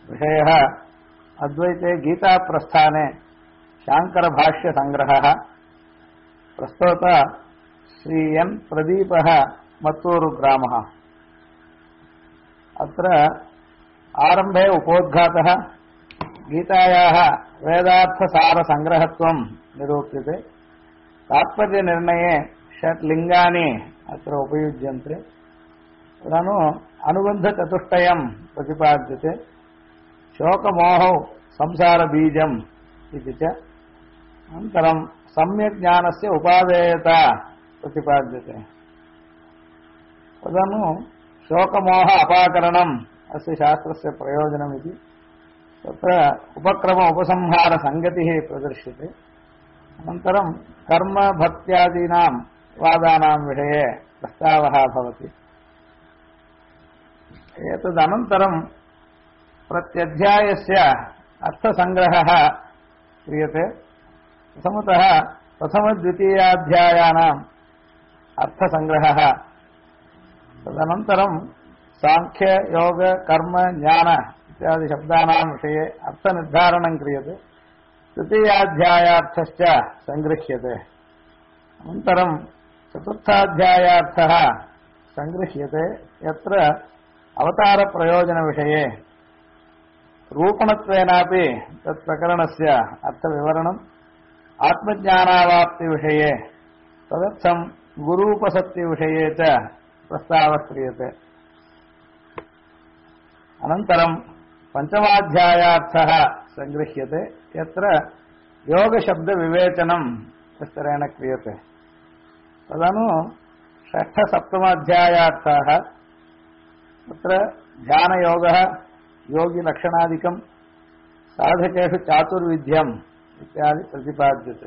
विषयः अद्वैते गीताप्रस्थाने शाङ्करभाष्यसङ्ग्रहः प्रस्तोत श्री एन् प्रदीपः मत्तूरुग्रामः। अत्र आरम्भे उपोद्घातः गीतायाः वेदार्थसारसङ्ग्रहत्वं निरूप्यते। तात्पर्यनिर्णये षट् लिङ्गानि अत्र उपयुज्यन्ते। तदनु अनुबन्धचतुष्टयं प्रतिपाद्यते। शोकमोहौ संसारबीजम् इति च। अनन्तरं सम्यक् ज्ञानस्य उपादेयता प्रतिपाद्यते। तदनु शोकमोह अपाकरणम् अस्य शास्त्रस्य प्रयोजनमिति तत्र उपक्रम उपसंहारसङ्गतिः प्रदर्श्यते। अनन्तरं कर्म भक्त्यादीनां वादानां विषये प्रस्तावः भवति। एतदनन्तरं प्रत्यध्यायस्य अर्थसङ्ग्रहः क्रियते। प्रथमतः प्रथमद्वितीयाध्यायानाम् अर्थसङ्ग्रहः, तदनन्तरं साङ्ख्य योग कर्म ज्ञान इत्यादि शब्दानां विषये अर्थनिर्धारणं क्रियते। तृतीयाध्यायार्थश्च सङ्गृह्यते। अनन्तरं चतुर्थाध्यायार्थः सङ्गृह्यते, यत्र अवतारप्रयोजनविषये रूपणत्वेनापि तत्प्रकरणस्य अर्थविवरणम्, आत्मज्ञानावाप्तिविषये तदर्थं गुरूपसक्तिविषये च प्रस्तावः क्रियते। अनन्तरं पञ्चमाध्यायार्थः सङ्गृह्यते, यत्र योगशब्दविवेचनं विस्तरेण क्रियते। तदनु षष्ठसप्तमाध्यायार्थाः, तत्र ध्यानयोगः, योगिलक्षणादिकं, साधकेषु चातुर्विध्यम् इत्यादि प्रतिपाद्यते।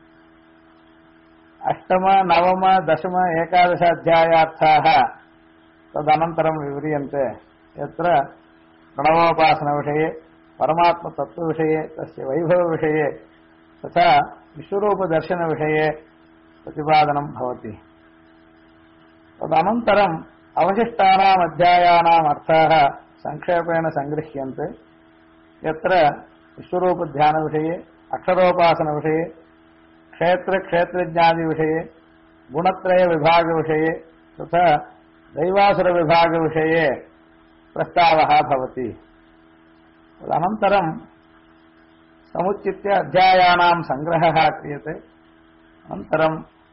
अष्टम नवम दशम एकादशाध्यायार्थाः तदनन्तरं विव्रियन्ते, यत्र प्रणवोपासनविषये, परमात्मतत्त्वविषये, तस्य वैभवविषये तथा विश्वरूपदर्शनविषये प्रतिपादनं भवति। तदनन्तरम् अवशिष्टानाम् अध्यायानाम् अर्थाः संक्षेपेण सङ्गृह्यन्ते, यत्र विश्वरूपध्यानविषये, अक्षरोपासनविषये, क्षेत्रक्षेत्रज्ञादिविषये, गुणत्रयविभागविषये तथा दैवासुरविभागविषये प्रस्तावः भवति। तदनन्तरं समुच्चित्य अध्यायानां सङ्ग्रहः क्रियते। अनन्तरं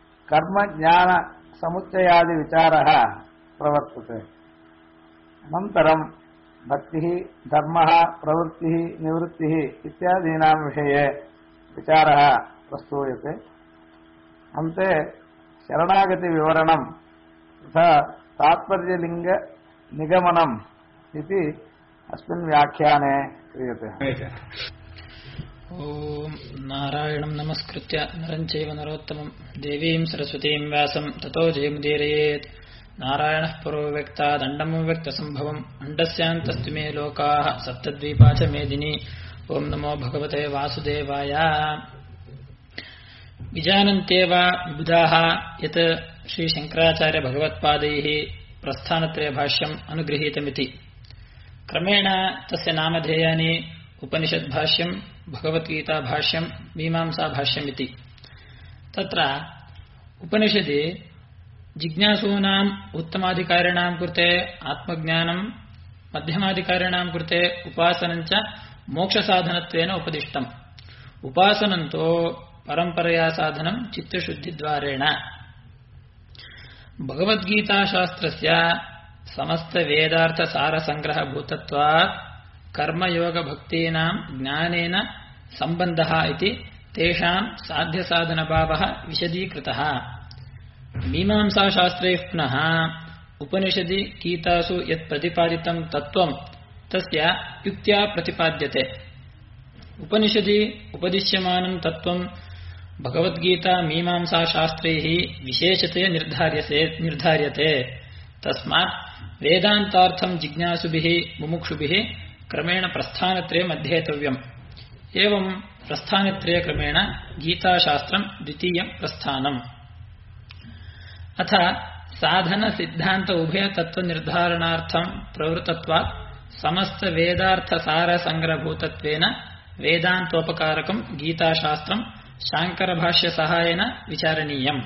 कर्मज्ञानसमुच्चयादिविचारः प्रवर्तते। अनन्तरं भक्तिः, धर्मः, प्रवृत्तिः, निवृत्तिः इत्यादीनां विषये विचारः प्रस्तूयते। अन्ते शरणागतिविवरणं तथा तात्पर्यलिङ्गनिगमनम् इति अस्मिन् व्याख्याने क्रियते। ओम नारायणं नमस्कृत्य नरं चैव नरोत्तमं देवीं सरस्वतीं व्यासं ततो जयमुदीरयेत्। नारायणः परो व्यक्ता दण्डमव्यक्तसम्भवम् अण्डस्यान्तस्तु मे लोकाः सप्तद्वीपा च मेदिनी। ओं नमो भगवते वासुदेवाय। विजानन्त्येव विबुधाः यत् श्रीशङ्कराचार्य भगवत्पादैः प्रस्थानत्रयभाष्यम् अनुगृहीतमिति। क्रमेण तस्य नामधेयानि उपनिषद्भाष्यम्, भगवद्गीताभाष्यम्, मीमांसाभाष्यमिति। तत्र उपनिषदि जिज्ञासूनाम् उत्तमाधिकारिणां कृते आत्मज्ञानं, मध्यमाधिकारिणां कृते उपासनञ्च मोक्षसाधनत्वेन उपदिष्टम्। उपासनन्तो परम्परया साधनं चित्तशुद्धिद्वारेण। भगवद्गीताशास्त्रस्य समस्तवेदार्थसारसङ्ग्रहभूतत्वात् कर्मयोगभक्तीनां ज्ञानेन सम्बन्धः इति तेषां साध्यसाधनभावः विशदीकृतः। मीमांसाशास्त्रैः पुनः उपनिषदि गीतासु यत् प्रतिपादितं तत्त्वं तस्य युक्त्या प्रतिपाद्यते। उपनिषदि उपदिश्यमानं तत्त्वं भगवद्गीता मीमांसाशास्त्रैः विशेषतया निर्धार्यते। तस्मात् वेदान्तार्थं जिज्ञासुभिः मुमुक्षुभिः क्रमेण प्रस्थानत्रयम् अध्येतव्यम्। एवं प्रस्थानत्रयक्रमेण गीताशास्त्रं द्वितीयं प्रस्थानम्। अथ साधन सिद्धांत उभय तत्व निर्धारणार्थं प्रवृत्तत्वात् ಸಮಸ್ತ ವೇದಾರ್ಥ ಸಾರ ಸಂಗ್ರಹಭೂತತ್ವೇನ ವೇದಾಂತೋಪಕಾರಕಂ ಗೀತಾಶಾಸ್ತ್ರಂ ಶಾಂಕರ ಭಾಷ್ಯ ಸಹಾಯೇನ ವಿಚಾರಣೀಯಂ.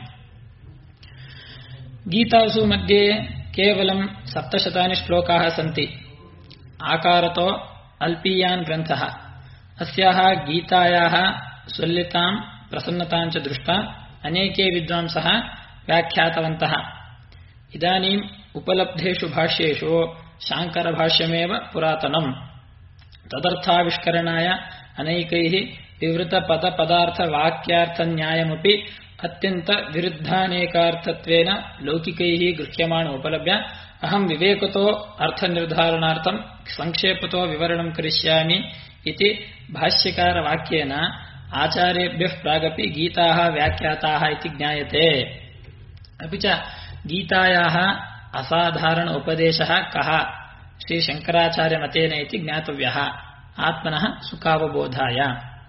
ಗೀತಾಸು ಮಧ್ಯೆ ಕೇವಲಂ 700 ಶ್ಲೋಕಾಃ ಸಂತಿ. ಆಕಾರತೋ ಅಲ್ಪೀಯಾನ್ ಗ್ರಂಥಃ. ಅಸ್ಯಾಃ ಗೀತಾಯಾಃ ಸ್ವಲ್ಯತಾಂ ಪ್ರಸನ್ನತಾಂ ಚ ದೃಷ್ಟಾ ಅನೇಕೆ ವಿದ್ವಾಂಸಃ ವ್ಯಾಖ್ಯಾತವಂತಃ. ಇದಾನೀಂ ಉಪಲಬ್ಧೇಷು ಭಾಷ್ಯೇಷು ಶಾಂಕರ ಭಾಷ್ಯಮೇವ ಪುರಾತನಂ. ತದರ್ಥಾವಿಷ್ಕರಣಾಯ ಅನೈಕೈಃ ವಿವೃತ ಪದ ಪದಾರ್ಥ ವಾಕ್ಯಾರ್ಥ ನ್ಯಾಯಮಪಿ ಅತ್ಯಂತ ವಿರುದ್ಧಾನೇಕಾರ್ಥತ್ವೇನ ಲೌಕಿಕೈಃ ಗೃಹ್ಯಮಾಣ ಉಪಲಭ್ಯ ಅಹಂ ವಿವೇಕತೋ ಅರ್ಥ ನಿರ್ಧಾರಣಾರ್ಥಂ ಸಂಕ್ಷೇಪತೋ ವಿವರಣಂ ಕರಿಷ್ಯಾಮಿ ಇತಿ ಭಾಷ್ಯಕಾರ ವಾಕ್ಯೇನ ಆಚಾರ್ಯೇಭ್ಯಃ ಪ್ರಾಗಪಿ ಗೀತಾಃ ವ್ಯಾಖ್ಯಾತಾಃ ಇತಿ ಜ್ಞಾಯತೆ. ಅಪಿ ಚ ಗೀತಾಯಾಃ ಅಸಾಧಾರಣ ಉಪದೇಶಃ ಕಃ ಶ್ರೀ ಶಂಕರಾಚಾರ್ಯ ಮತೇನ ಇತಿ ಜ್ಞಾತವ್ಯಃ ಆತ್ಮನಃ ಸುಖಾವಬೋಧಾಯ.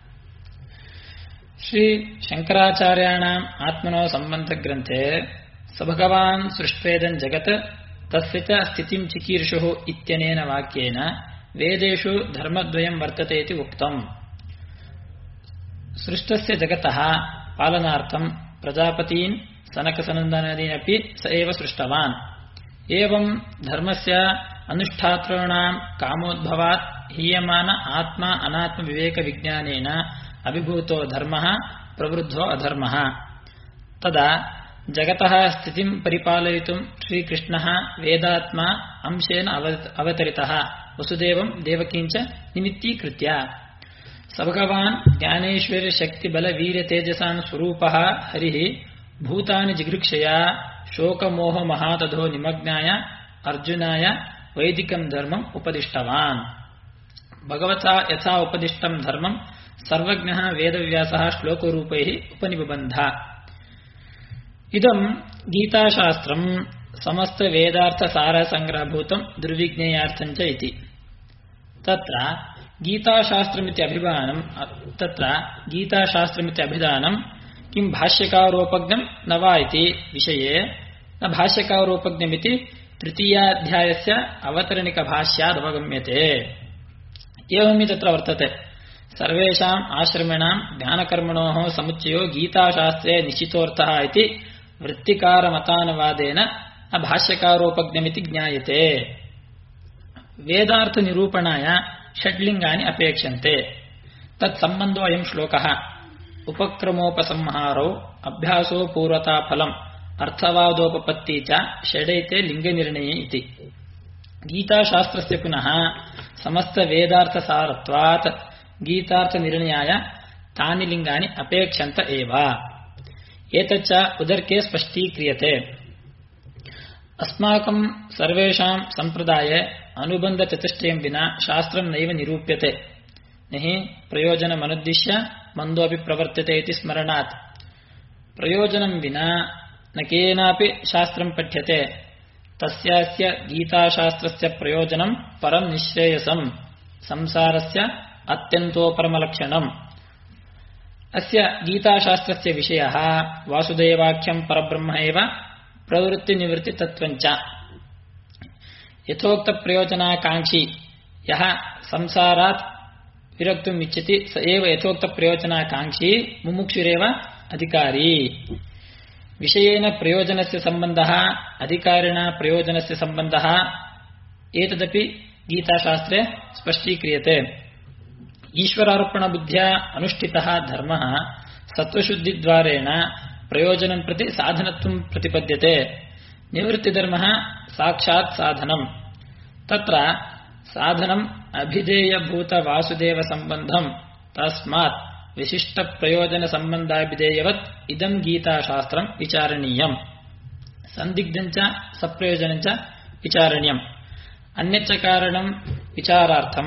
ಶ್ರೀ ಶಂಕರಾಚಾರ್ಯಾಣಾಂ ಆತ್ಮನೋ ಸಂಬಂಧ ಗ್ರಂಥೆ ಸ ಭಗವಾನ್ ಸೃಷ್ಟ್ವೇದಂ ಜಗತ್ ತಸ್ಯ ಚ ಸ್ಥಿತಿಂ ಚಿಕೀರ್ಷುಃ ಇತ್ಯನೇನ ವಾಕ್ಯೇನ ವೇದೇಷು ಧರ್ಮದ್ವಯಂ ವರ್ತತೆ ಇತಿ ಉಕ್ತಂ. ಸೃಷ್ಟಸ್ಯ ಜಗತಃ ಪಾಲನಾರ್ಥಂ ಪ್ರಜಾಪತೀನ್ ಸನಕಸನಂದನಾದೀನಪಿ ಸ ಏವ ಸೃಷ್ಟವಾನ್. ಏವಂ ಧರ್ಮಸ್ಯ ಅನುಷ್ಠಾತॄಣಾಂ ಕಾಮೋದ್ಭವಾತ್ ಹೀಯಮಾನ ಆತ್ಮ ಅನಾತ್ಮ ವಿವೇಕ ವಿಜ್ಞಾನೇನ ಅಭಿಭೂತೋ ಧರ್ಮಃ ಪ್ರವೃದ್ಧೋ ಅಧರ್ಮಃ. ತದಾ ಜಗತಃ ಸ್ಥಿತಿಂ ಪರಿಪಾಲಯಿತುಂ ಶ್ರೀಕೃಷ್ಣಃ ವೇದಾತ್ಮ ಅಂಶೇನ ಅವತರಿತಃ ವಸುದೇವಂ ದೇವಕೀಂಚ ನಿಮಿತ್ತೀಕೃತ್ಯ. ಸ ಭಗವಾನ್ ಜ್ಞಾನೇಶ್ವರ್ಯ ಶಕ್ತಿ ಬಲ ವೀರ್ಯ ತೇಜಸಾನ್ ಸ್ವರೂಪಃ ಹರಿಃ ಭೂತಾನಿ ಜಿಗೃಕ್ಷಯ ಶೋಕಮೋಹ ಮಹಾತಧೋ ನಿಮಗ್ನಾಯ ಅರ್ಜುನಾಯ ವೈದಿಕಂ ಧರ್ಮಂ ಉಪದಿಷ್ಟವಾನ್. ಭಗವತಾ ಯಥಾ ಉಪದಿಷ್ಟಂ ಧರ್ಮಂ ಸರ್ವಜ್ಞಃ ವೇದವ್ಯಾಸಃ ಶ್ಲೋಕರೂಪೈಃ ಉಪನಿಬಂಧ. ಇದಂ ಗೀತಾಶಾಸ್ತ್ರಂ ಸಮಸ್ತ ವೇದಾರ್ಥ ಸಾರ ಸಂಗ್ರಹಭೂತಂ ದುರ್ವಿಜ್ಞೇಯಾರ್ಥಂಚ ಇತಿ. ತತ್ರ ಗೀತಾಶಾಸ್ತ್ರಮಿತಿ ಅಭಿಧಾನಂ ಕಿಂ ಭಾಷ್ಯಕಾರೋಪಜ್ಞಂ ನ ವಾ ಇತಿ ವಿಷಯೇ ನ ಭಾಷ್ಯಕಾರೋಪಜ್ಞಮಿತಿ ತೃತೀಯಾಧ್ಯಾಯಸ್ಯ ಅವತರಣಿಕ ಭಾಷ್ಯಾದವಗಮ್ಯತೆ. ಏವಮಿ ತತ್ರ ವರ್ತತೆ. ಸರ್ವೇಷಾಂ ಆಶ್ರಮಿಣಾಂ ಜ್ಞಾನಕರ್ಮಣೋಃ ಸಮುಚ್ಚಯೋ ಗೀತಾಶಾಸ್ತ್ರೇ ನಿಶ್ಚಿತೋರ್ಥಃ ಇತಿ ವೃತ್ತಿಕಾರಮತಾನುವಾದೇನ ಭಾಷ್ಯಕಾರೋಪಜ್ಞಮಿತಿ ಜ್ಞಾಯತೆ. ವೇದಾರ್ಥ ನಿರೂಪಣಾಯ ಷಡ್ಲಿಂಗಾನಿ ಅಪೇಕ್ಷಂತೆ. ತತ್ಸಂಬಂಧೋ ಅಯಂ ಶ್ಲೋಕಃ ಉಪಕ್ರಮೋಪಸಂಹಾರೌ ಅಭ್ಯಾಸೋ ಪೂರ್ವತಾ ಫಲಂ ಅರ್ಥವಾದೋಪಪತ್ತಿ ಚ ಷಡೈತೆ ಲಿಂಗನಿರ್ಣಯೇ ಇತಿ. ಗೀತಾಶಾಸ್ತ್ರಸ್ಯ ಪುನಃ ಸಮಸ್ತ ವೇದಾರ್ಥ ಸಾರತ್ವಾತ್ ಗೀತಾರ್ಥ ನಿರ್ಣಯಾಯ ತಾನಿ ಲಿಂಗಾನಿ ಅಪೇಕ್ಷಂತ ಏವ. ಏತಚ್ಚ ಉದರ್ಕೆ ಸ್ಪಷ್ಟೀಕ್ರಿಯತೆ. ಅಸ್ಮಾಕಂ ಸರ್ವೇಷಾಂ ಸಂಪ್ರದಾಯೇ ಅನುಬಂಧ ಚತುಷ್ಟಯಂ ವಿನಾ ಶಾಸ್ತ್ರಂ ನೈವ ನಿರೂಪ್ಯತೆ. ನಹಿ ಪ್ರಯೋಜನಮನುದ್ದಿಶ್ಯ ಮಂದೋಪಿ ಪ್ರವರ್ತತೆ ಇತಿ ಸ್ಮರಣಾತ್. ಪ್ರಯೋಜನಂ ವಿನಾ ನ ಕೇನಾಪಿ ಶಾಸ್ತ್ರಂ ಪಠ್ಯತೆ. ತಸ್ಯಾಸ್ಯ ಗೀತಾಶಾಸ್ತ್ರಸ್ಯ ಪ್ರಯೋಜನಂ ಪರಂ ನಿಶ್ರೇಯಸಂ ಸಂಸಾರಸ್ಯ ಅತ್ಯಂತೋಪರಮಲಕ್ಷಣಂ. ಅಸ್ಯ ಗೀತಾಶಾಸ್ತ್ರಸ್ಯ ವಿಷಯಃ ವಾಸುದೇವಾಖ್ಯಂ ಪರಬ್ರಹ್ಮ ಏವ ಪ್ರವೃತ್ತಿ ನಿವೃತ್ತಿ ತತ್ವಂಚ. ಯಥೋಕ್ತ ಪ್ರಯೋಜನಾಕಾಂಕ್ಷಿ ಯಹ ಸಂಸಾರಾತ್ ವಿರಕ್ತುಂ ಇಚ್ಛತಿ ಸ ಏವ ಯಥೋಕ್ತ ಪ್ರಯೋಜನಾಕಾಂಕ್ಷಿ ಮುಮುಕ್ಷುರೇವ ಅಧಿಕಾರಿ. ವಿಷಯೇನ ಪ್ರಯೋಜನಸ್ಯ ಸಂಬಂಧಃ ಅಧಿಕಾರಿಣ ಪ್ರಯೋಜನಸ್ಯ ಸಂಬಂಧಃ ಏತದಪಿ ಗೀತಾಶಾಸ್ತ್ರೇ ಸ್ಪಷ್ಟೀಕ್ರಿಯತೆ. ಈಶ್ವರಾರ್ಪಣ ಬುದ್ಧ್ಯ ಅನುಷ್ಠಿತಃ ಧರ್ಮಃ ಸತ್ವಶುದ್ಧಿದ್ವಾರೇಣ ಪ್ರಯೋಜನಂ ಪ್ರತಿ ಸಾಧನತ್ವಂ ಪ್ರತಿಪದ್ಯತೆ. ನಿವೃತ್ತಿಧರ್ಮಃ ಸಾಕ್ಷಾತ್ ಸಾಧನಂ. ತತ್ರ ಸಾಧನಂ ಅಭಿಧೇಯಭೂತ ವಾಸುದೇವ ಸಂಬಂಧಂ. ತಸ್ಮಾತ್ ವಿಶಿಷ್ಟ ಪ್ರಯೋಜನ ಸಂಬಂಧಾಭಿಧೇಯವತ್ ಇದಂ ಗೀತಾಶಾಸ್ತ್ರಂ ವಿಚಾರಣೀಯಂ. ಸಂದಿಗ್ಧಂಚ ಸಪ್ರಯೋಜನಂಚ ವಿಚಾರಣೀಯಂ. ಅನ್ಯಚ್ಚ ಕಾರಣಂ ವಿಚಾರಾರ್ಥಂ.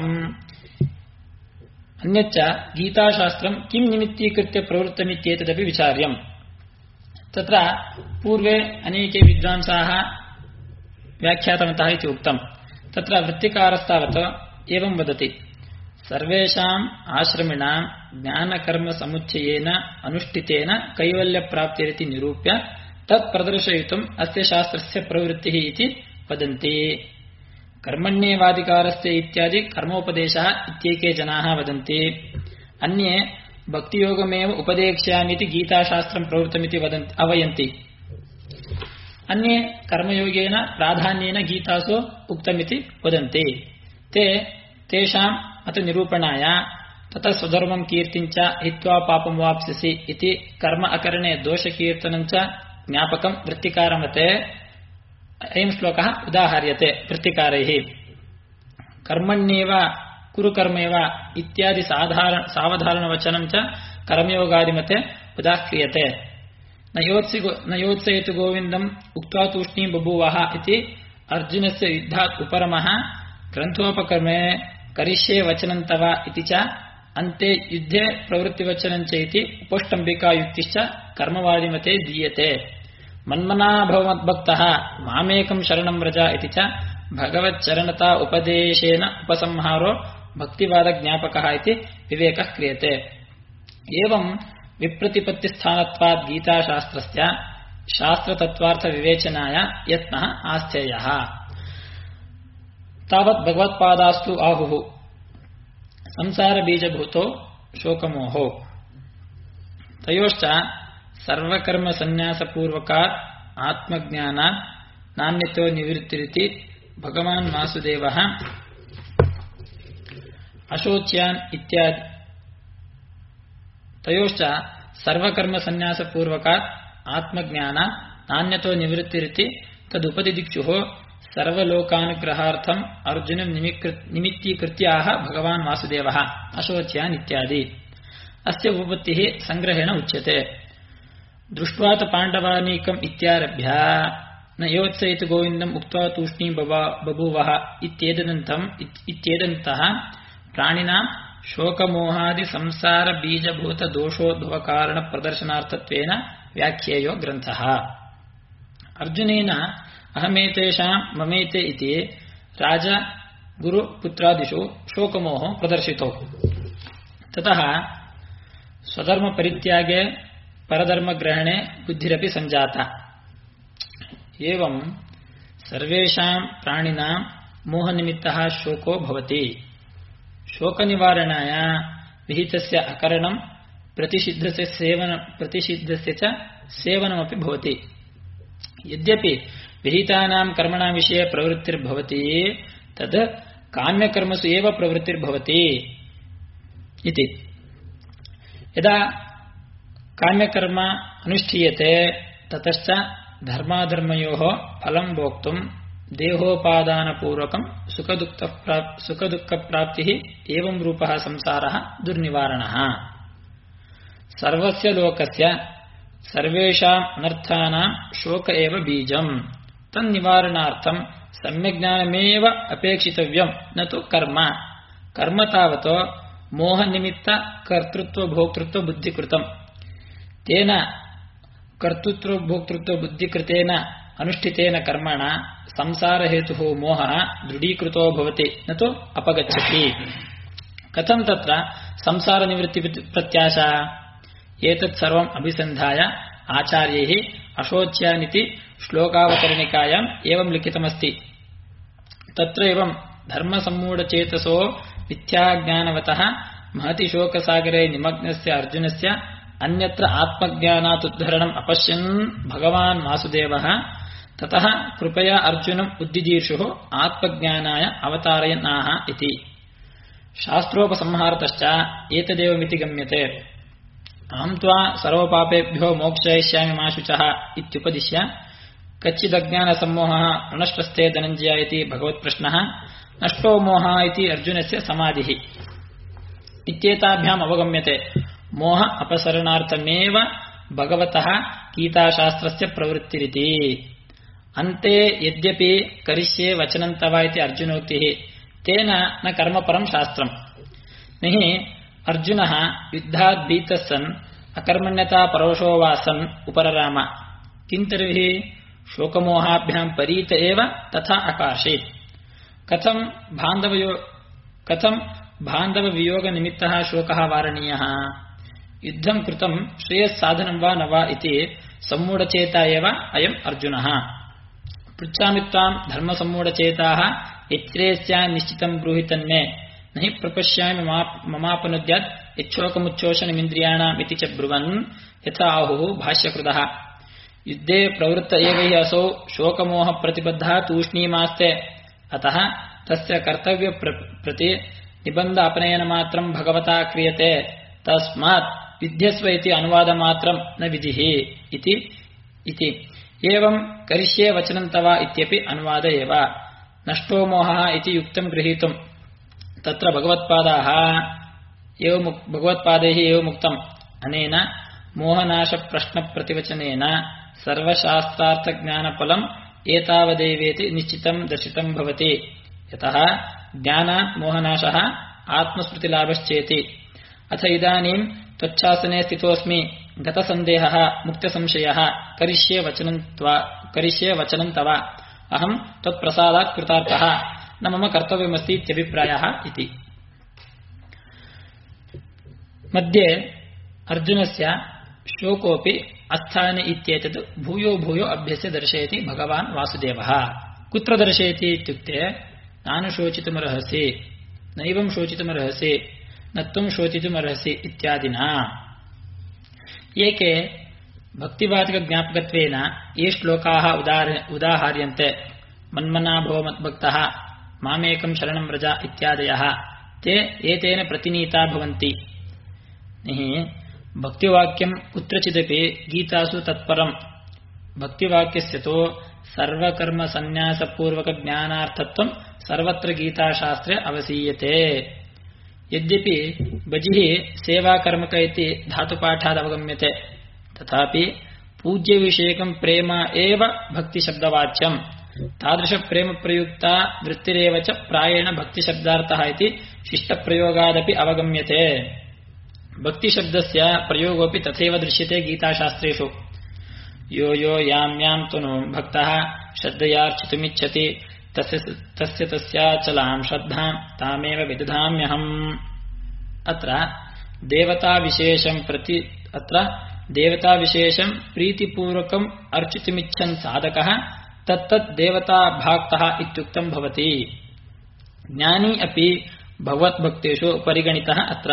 ಅನ್ಯಚ್ಚ ಗೀತಾಶಾಸ್ತ್ರಂ ಕಿಂ ನಿಮಿತ್ತೀಕೃತ್ಯ ಪ್ರವೃತ್ತಮಿತ್ಯೇತದಪಿ ವಿಚಾರ್ಯಂ. ತತ್ರ ಪೂರ್ವೆ ಅನೇಕೆ ವಿದ್ವಾಂಸಾಃ ವ್ಯಾಖ್ಯಾತವಂತಃ ಇತಿ ಉಕ್ತಂ. ತತ್ರ ವೃತ್ತಿಕಾರಸ್ತಾವತ್ ಏವಂ ವದತಿ. ಸರ್ವೇಷಾಂ ಆಶ್ರಮಿಣಾಂ ಜ್ಞಾನಕರ್ಮ ಸಮುಚ್ಚಯೇನ ಅನುಷ್ಠಿತೇನ ಕೈವಲ್ಯ ಪ್ರಾಪ್ತಿರಿತಿ ನಿರೂಪ್ಯ ತತ್ ಪ್ರದರ್ಶಯಿತುಂ ಅಸ್ಯ ಶಾಸ್ತ್ರಸ್ಯ ಪ್ರವೃತ್ತಿಃ ಇತಿ ವದಂತಿ. कर्मण्येवाधिकारस्ते इत्यादि कर्मोपदेशः इत्येके जनाः वदन्ति। अन्ये भक्तियोगमेव उपदेक्ष्यामीति गीताशास्त्रं प्रवृत्तमिति अवयन्ति। अन्ये कर्मयोगेन प्राधान्येन गीतासु उक्तमिति वदन्ति। ते तेषां मतनिरूपणाय ततः स्वधर्मं कीर्तिञ्च हित्वा पापं वाप्स्यसि इति कर्म अकरणे दोषकीर्तनं च ज्ञापकं वृत्तिकारमते अयं श्लोकः उदाहर्यते वृत्तिकारैः। कर्मण्येव कुरु कर्मेव इत्यादि सावधारणवचनं च कर्मयोगादिमते उदाह्रियते। न योत्सयतु गोविन्दम् उक्त्वा तूष्णीं बभूवः इति अर्जुनस्य युद्धात् उपरमः ग्रन्थोपकर्मे करिष्ये वचनं तव इति च अन्ते युद्धे प्रवृत्तिवचनं च इति उपोष्टम्बिकायुक्तिश्च कर्मवादिमते दीयते। मन्मना भव मद्भक्तः मामेकं शरणं व्रज इति च भगवच्चरणता उपदेशेन उपसंहारो भक्तिवादज्ञापकः इति विवेकः क्रियते। एवं विप्रतिपत्तिस्थानत्वात् गीताशास्त्रस्य शास्त्रतत्त्वार्थविवेचनाय यत्नः आस्थेयः। तावत् भगवत्पादास्तु आहुः संसारबीजभूतो शोकमोहो। तयोश्च सर्वकर्मसन्न्यासपूर्वकात् आत्मज्ञानात् नान्यतो निवृत्तिरिति भगवान् वासुदेवः अशोच्यान् इत्यादि। तयोश्च सर्वकर्मसन्न्यासपूर्वकात् आत्मज्ञानात् नान्यतो निवृत्तिरिति तदुपदिदिक्षुः सर्वलोकानुग्रहार्थम् अर्जुनं निमित्तीकृत्याह भगवान् वासुदेवः अशोच्यान् इत्यादि। अस्य उपपत्तिः संग्रहेण उच्यते। दृष्ट्वा तु पाण्डवानीकम् इत्यारभ्य न योत्सयतु गोविन्दम् उक्त्वा तूष्णीं बभूवः इत्येदन्तः प्राणिनां शोकमोहादि संसार बीजभूत दोषोद्भवकारण प्रदर्शनार्थत्वेन व्याख्येयो ग्रन्थः। अर्जुनेन अहमेतेषां ममेते इति राजा गुरुपुत्रादिषु शोकमोहो प्रदर्शितो। ततः स्वधर्मपरित्यागे परधर्मग्रहणे बुद्धिरपि सञ्जाता। एवं सर्वेषां प्राणिनां मोहनिमित्तः शोको भवति। शोकनिवारणाय विहितस्य अकरणं प्रतिषिद्धस्य च सेवनमपि भवति। यद्यपि विहितानां कर्मणां विषये प्रवृत्तिर्भवति तद् काम्यकर्मसु एव प्रवृत्तिर्भवति इति। यदा काम्यकर्म अनुष्ठीयते ततश्च धर्माधर्मयोः फलं भोक्तुं देहोपादानपूर्वकं सुखदुःखप्राप्तिः एवं रूपः संसारः दुर्निवारणः। सर्वस्य लोकस्य सर्वेषाम् अनर्थानां शोक एव बीजम्। तन्निवारणार्थं सम्यग्ज्ञानमेव अपेक्षितव्यं न तु कर्म। कर्म तावत् मोहनिमित्त कर्तृत्व भोक्तृत्व बुद्धिकृतम्। तेन कर्तृत्व भोक्तृत्व बुद्धिकृतेन अनुष्ठितेन कर्मणा संसारहेतुः मोहः दृढीकृतो भवति न तु अपगच्छति। कथं तत्र संसारनिवृत्ति प्रत्याशा? एतत् सर्वम् अभिसन्धाय आचार्यैः अशोच्यानिति श्लोकावतरणिकायाम् एवं लिखितमस्ति। तत्र एवं धर्मसम्मूढचेतसो मिथ्याज्ञानवतः महति शोकसागरे निमग्नस्य अर्जुनस्य अन्यत्र आत्मज्ञानात् उद्धरणम् अपश्यन् भगवान् वासुदेवः ततः कृपया अर्जुनम् उद्दिदीर्षुः आत्मज्ञानाय अवतारयन्नाह इति। शास्त्रोपसंहारतश्च एतदेवमिति गम्यते। अहं त्वा सर्वपापेभ्यो मोक्षयिष्यामि मा शुचः इत्युपदिश्य कच्चिदज्ञानसम्मोहः प्रणष्टस्ते धनञ्जय इति भगवत्प्रश्नः, नष्टो मोहः इति अर्जुनस्य समाधिः इत्येताभ्याम् अवगम्यते मोह अपसरणार्थमेव भगवतः गीताशास्त्रस्य प्रवृत्तिरिति। अन्ते यद्यपि करिष्ये वचनं तव इति अर्जुनोक्तिः तेन न कर्मपरं शास्त्रम्। न हि अर्जुनः युद्धात् भीतः सन् अकर्मण्यता परोषो वा सन् उपरराम। किन्तर्हि शोकमोहाभ्यां परीत एव तथा अकार्षीत्। कथं बान्धववियोगनिमित्तः शोकः वारणीयः? युद्धं कृतं श्रेयस्साधनं वा न वा इति सम्मूढचेता एव अयम् अर्जुनः। पृच्छामि त्वां धर्मसम्मूढचेताः यच्रेस्या निश्चितं ब्रूहि तन्मे न हि प्रपश्यामि ममापनुद्यात् यच्छोकमुच्छोषणमिन्द्रियाणाम् इति च ब्रुवन् यथा आहुः भाष्यकृतः युद्धे प्रवृत्त एव हि असौ शोकमोह प्रतिबद्धः तूष्णीमास्ते अतः तस्य कर्तव्य प्रति निबन्ध अपनयनमात्रं भगवता क्रियते तस्मात् विध्यस्व इति अनुवादमात्रं न विधिः इति एवं करिष्ये वचनं तव इत्यपि अनुवाद एव नष्टो मोहः इति युक्तं गृहीतुं तत्र भगवत्पादैः एव मुक्तम् अनेन मोहनाशप्रश्नप्रतिवचनेन सर्वशास्त्रार्थज्ञानफलम् एतावदेवेति निश्चितं दर्शितं भवति यतः ज्ञानात् मोहनाशः आत्मस्मृतिलाभश्चेति अथ इदानीं त्वच्छासने स्थितोऽस्मि गतसन्देहः मुक्तसंशयः करिष्ये वचनं तव अहं त्वत्प्रसादात् कृतार्थः न मम कर्तव्यमस्ति इत्यभिप्रायः इति मध्ये अर्जुनस्य शोकोऽपि अस्थाने इत्येतद् भूयो भूयो अभ्यस्य दर्शयति भगवान् वासुदेवः कुत्र दर्शयति इत्युक्ते नानु शोचितुमर्हसि नैवं शोचितुमर्हसि न त्वं शोचितुमर्हसि इत्यादिना एके भक्तिवाचकज्ञापकत्वेन ये श्लोकाः उदाहर्यन्ते मन्मना भव मद्भक्तः मामेकं शरणं व्रज इत्यादयः ते एतेन प्रतिनीता भवन्ति भक्तिवाक्यं कुत्रचिदपि गीतासु तत्परम् भक्तिवाक्यस्य तु सर्वकर्मसन्न्यासपूर्वकज्ञानार्थत्वं सर्वत्र गीताशास्त्रे अवसीयते यद्यपि बजिः सेवाकर्मक इति धातुपाठादवगम्यते तथापि पूज्यविषयकं प्रेम एव भक्तिशब्दवाच्यम् तादृशप्रेमप्रयुक्ता वृत्तिरेव च प्रायेण भक्तिशब्दार्थः इति शिष्टप्रयोगादपि अवगम्यते भक्तिशब्दस्य प्रयोगोऽपि तथैव दृश्यते गीताशास्त्रेषु यो यो यां यां तनु भक्तः श्रद्धयार्चितुमिच्छति तस्य तस्याचलां श्रद्धां तामेव विदधाम्यहम् अत्र देवताविशेषं प्रीतिपूर्वकम् अर्चितुमिच्छन् साधकः तत्तद् देवताभाक्तः इत्युक्तं भवति ज्ञानी अपि भगवद्भक्तेषु परिगणितः अत्र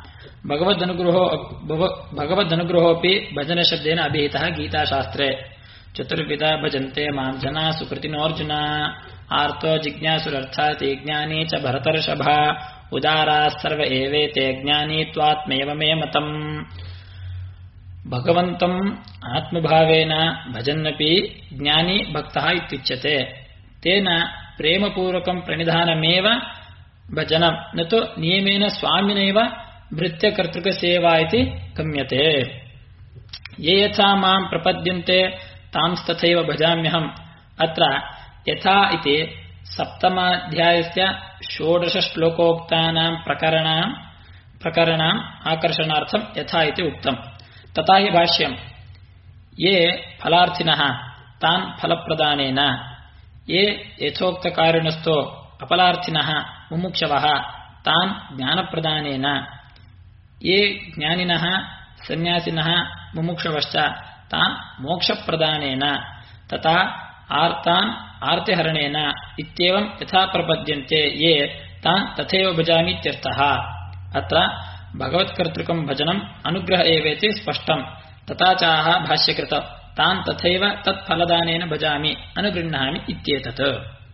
भगवदनुग्रहोऽपि भजनशब्देन अभिहितः गीताशास्त्रे चतुर्विधा भजन्ते मां जना सुकृतिनोऽर्जुन आर्तो जिज्ञासुरर्थाति ज्ञानी च भरतर्षभ उदाराः सर्व एवेते ज्ञानी त्वात्मैव मे मतम् भगवन्तम् आत्मभावेन भजन्नपि ज्ञानी भक्तः इत्युच्यते तेन प्रेमपूर्वकं प्रणिधानमेव भजनं न तु नियमेन स्वामिनैव भृत्यकर्तृकसेवा इति गम्यते ये यथा मां प्रपद्यन्ते तांस्तथैव भजाम्यहम् अत्र यथा इति सप्तमाध्यायस्य 16 श्लोकोक्तानां प्रकरणाम् आकर्षणार्थं यथा इति उक्तम् तथा हि भाष्यम् ये फलार्थिनः तान् फलप्रदानेन ये यथोक्तकारिणस्थो अपलार्थिनः मुमुक्षवः तान् ज्ञानप्रदानेन ये ज्ञानिनः सन्यासिनः मुमुक्षवश्च तान् मोक्षप्रदानेन तथा आर्तान् आर्तिहरणेन इत्येवं यथा प्रपद्यन्ते ये तान् तथैव भजामीत्यर्थः अत्र भगवत्कर्तृकं भजनम् अनुग्रह एवेति स्पष्टम् तथा चाह भाष्यकृत तान् तथैव तत्फलदानेन भजामि अनुगृह्णामि इत्येतत्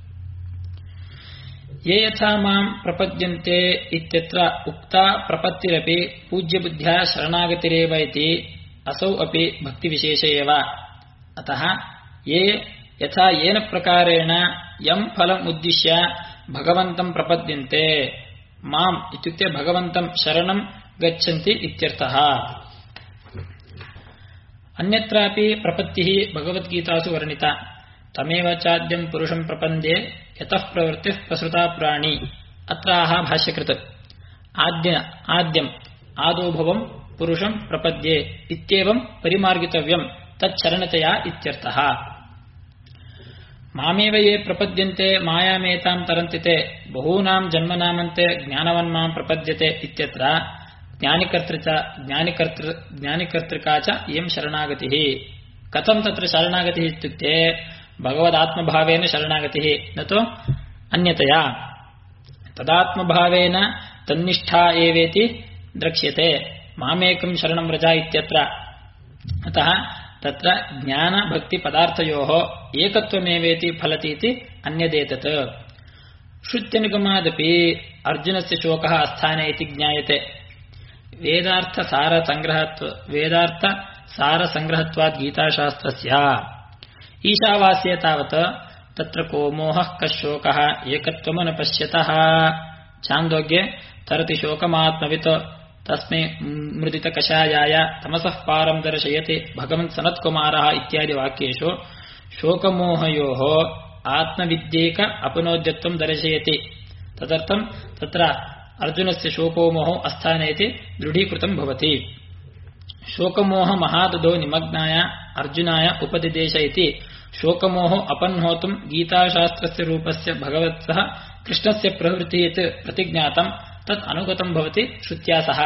ये यथा मां प्रपद्यन्ते इत्यत्र उक्ता प्रपत्तिरपि पूज्यबुद्ध्या शरणागतिरेव इति असौ अपि भक्तिविशेष एव अतः ये यथा येन प्रकारेण यं फलम् उद्दिश्य भगवन्तं प्रपद्यन्ते माम् इत्युक्ते भगवन्तं शरणं गच्छन्ति इत्यर्थः अन्यत्रापि प्रपत्तिः भगवद्गीतासु वर्णिता तमेव चाद्यं पुरुषं प्रपद्ये यतः प्रवृत्तिः प्रसृता पुराणी अत्राह भाष्यकृत आद्यम् आदोभवं पुरुषं प्रपद्ये इत्येवं परिमार्गितव्यं तच्छरणतया इत्यर्थः मामेव ये प्रपद्यन्ते मायामेतां तरन्ति ते बहूनां जन्मनामन्ते ज्ञानवन्मां प्रपद्यते इत्यत्र ज्ञानिकर्तृका च इयं शरणागतिः कथं तत्र शरणागतिः इत्युक्ते भगवदात्मभावेन शरणागतिः न तु अन्यतया तदात्मभावेन तन्निष्ठा एवेति द्रक्ष्यते मामेकं शरणं व्रज इत्यत्र अतः तत्र ज्ञान भक्ति पदार्थयोः एकत्वमेवेति फलति इति अन्यदेतत् श्रुत्यनुगमादपि अर्जुनस्य शोकः अस्थाने इति ज्ञायते वेदार्थ सारसंग्रहत्वात् गीताशास्त्रस्य ईशावास्ये तावत् तत्र को मोहः कः शोकः एकत्वमनुपश्यतः छान्दोग्ये तरति शोकमात्मवित् तस्मै मृदितकषायाय तमसः पारं दर्शयति भगवन् सनत्कुमारः इत्यादि वाक्येषु शोकमोहयोः आत्मविद्येक अपनोद्यत्वं दर्शयति तदर्थं तत्र अर्जुनस्य शोकोमोहो अस्थाने इति दृढीकृतं भवति शोकमोह महाददो निमग्नाय अर्जुनाय उपदिदेश इति शोकमोहो अपन्होतुं गीताशास्त्रस्य रूपस्य भगवतः कृष्णस्य प्रवृत्तिः इति प्रतिज्ञातं तत् अनुगतं भवति श्रुत्या सह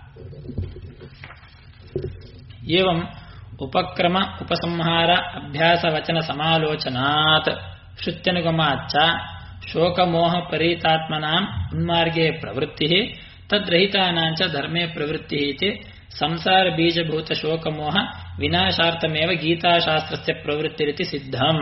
एवं उपक्रम उपसंहार अभ्यासवचन समालोचनात् श्रुत्यनुगमाच्च शोकमोह परीतात्मनाम् उन्मार्गे प्रवृत्तिः तद्रहितानां च धर्मे प्रवृत्तिः इति संसार बीजभूत शोकमोह विनाशार्थमेव गीताशास्त्रस्य प्रवृत्तिरिति सिद्धम्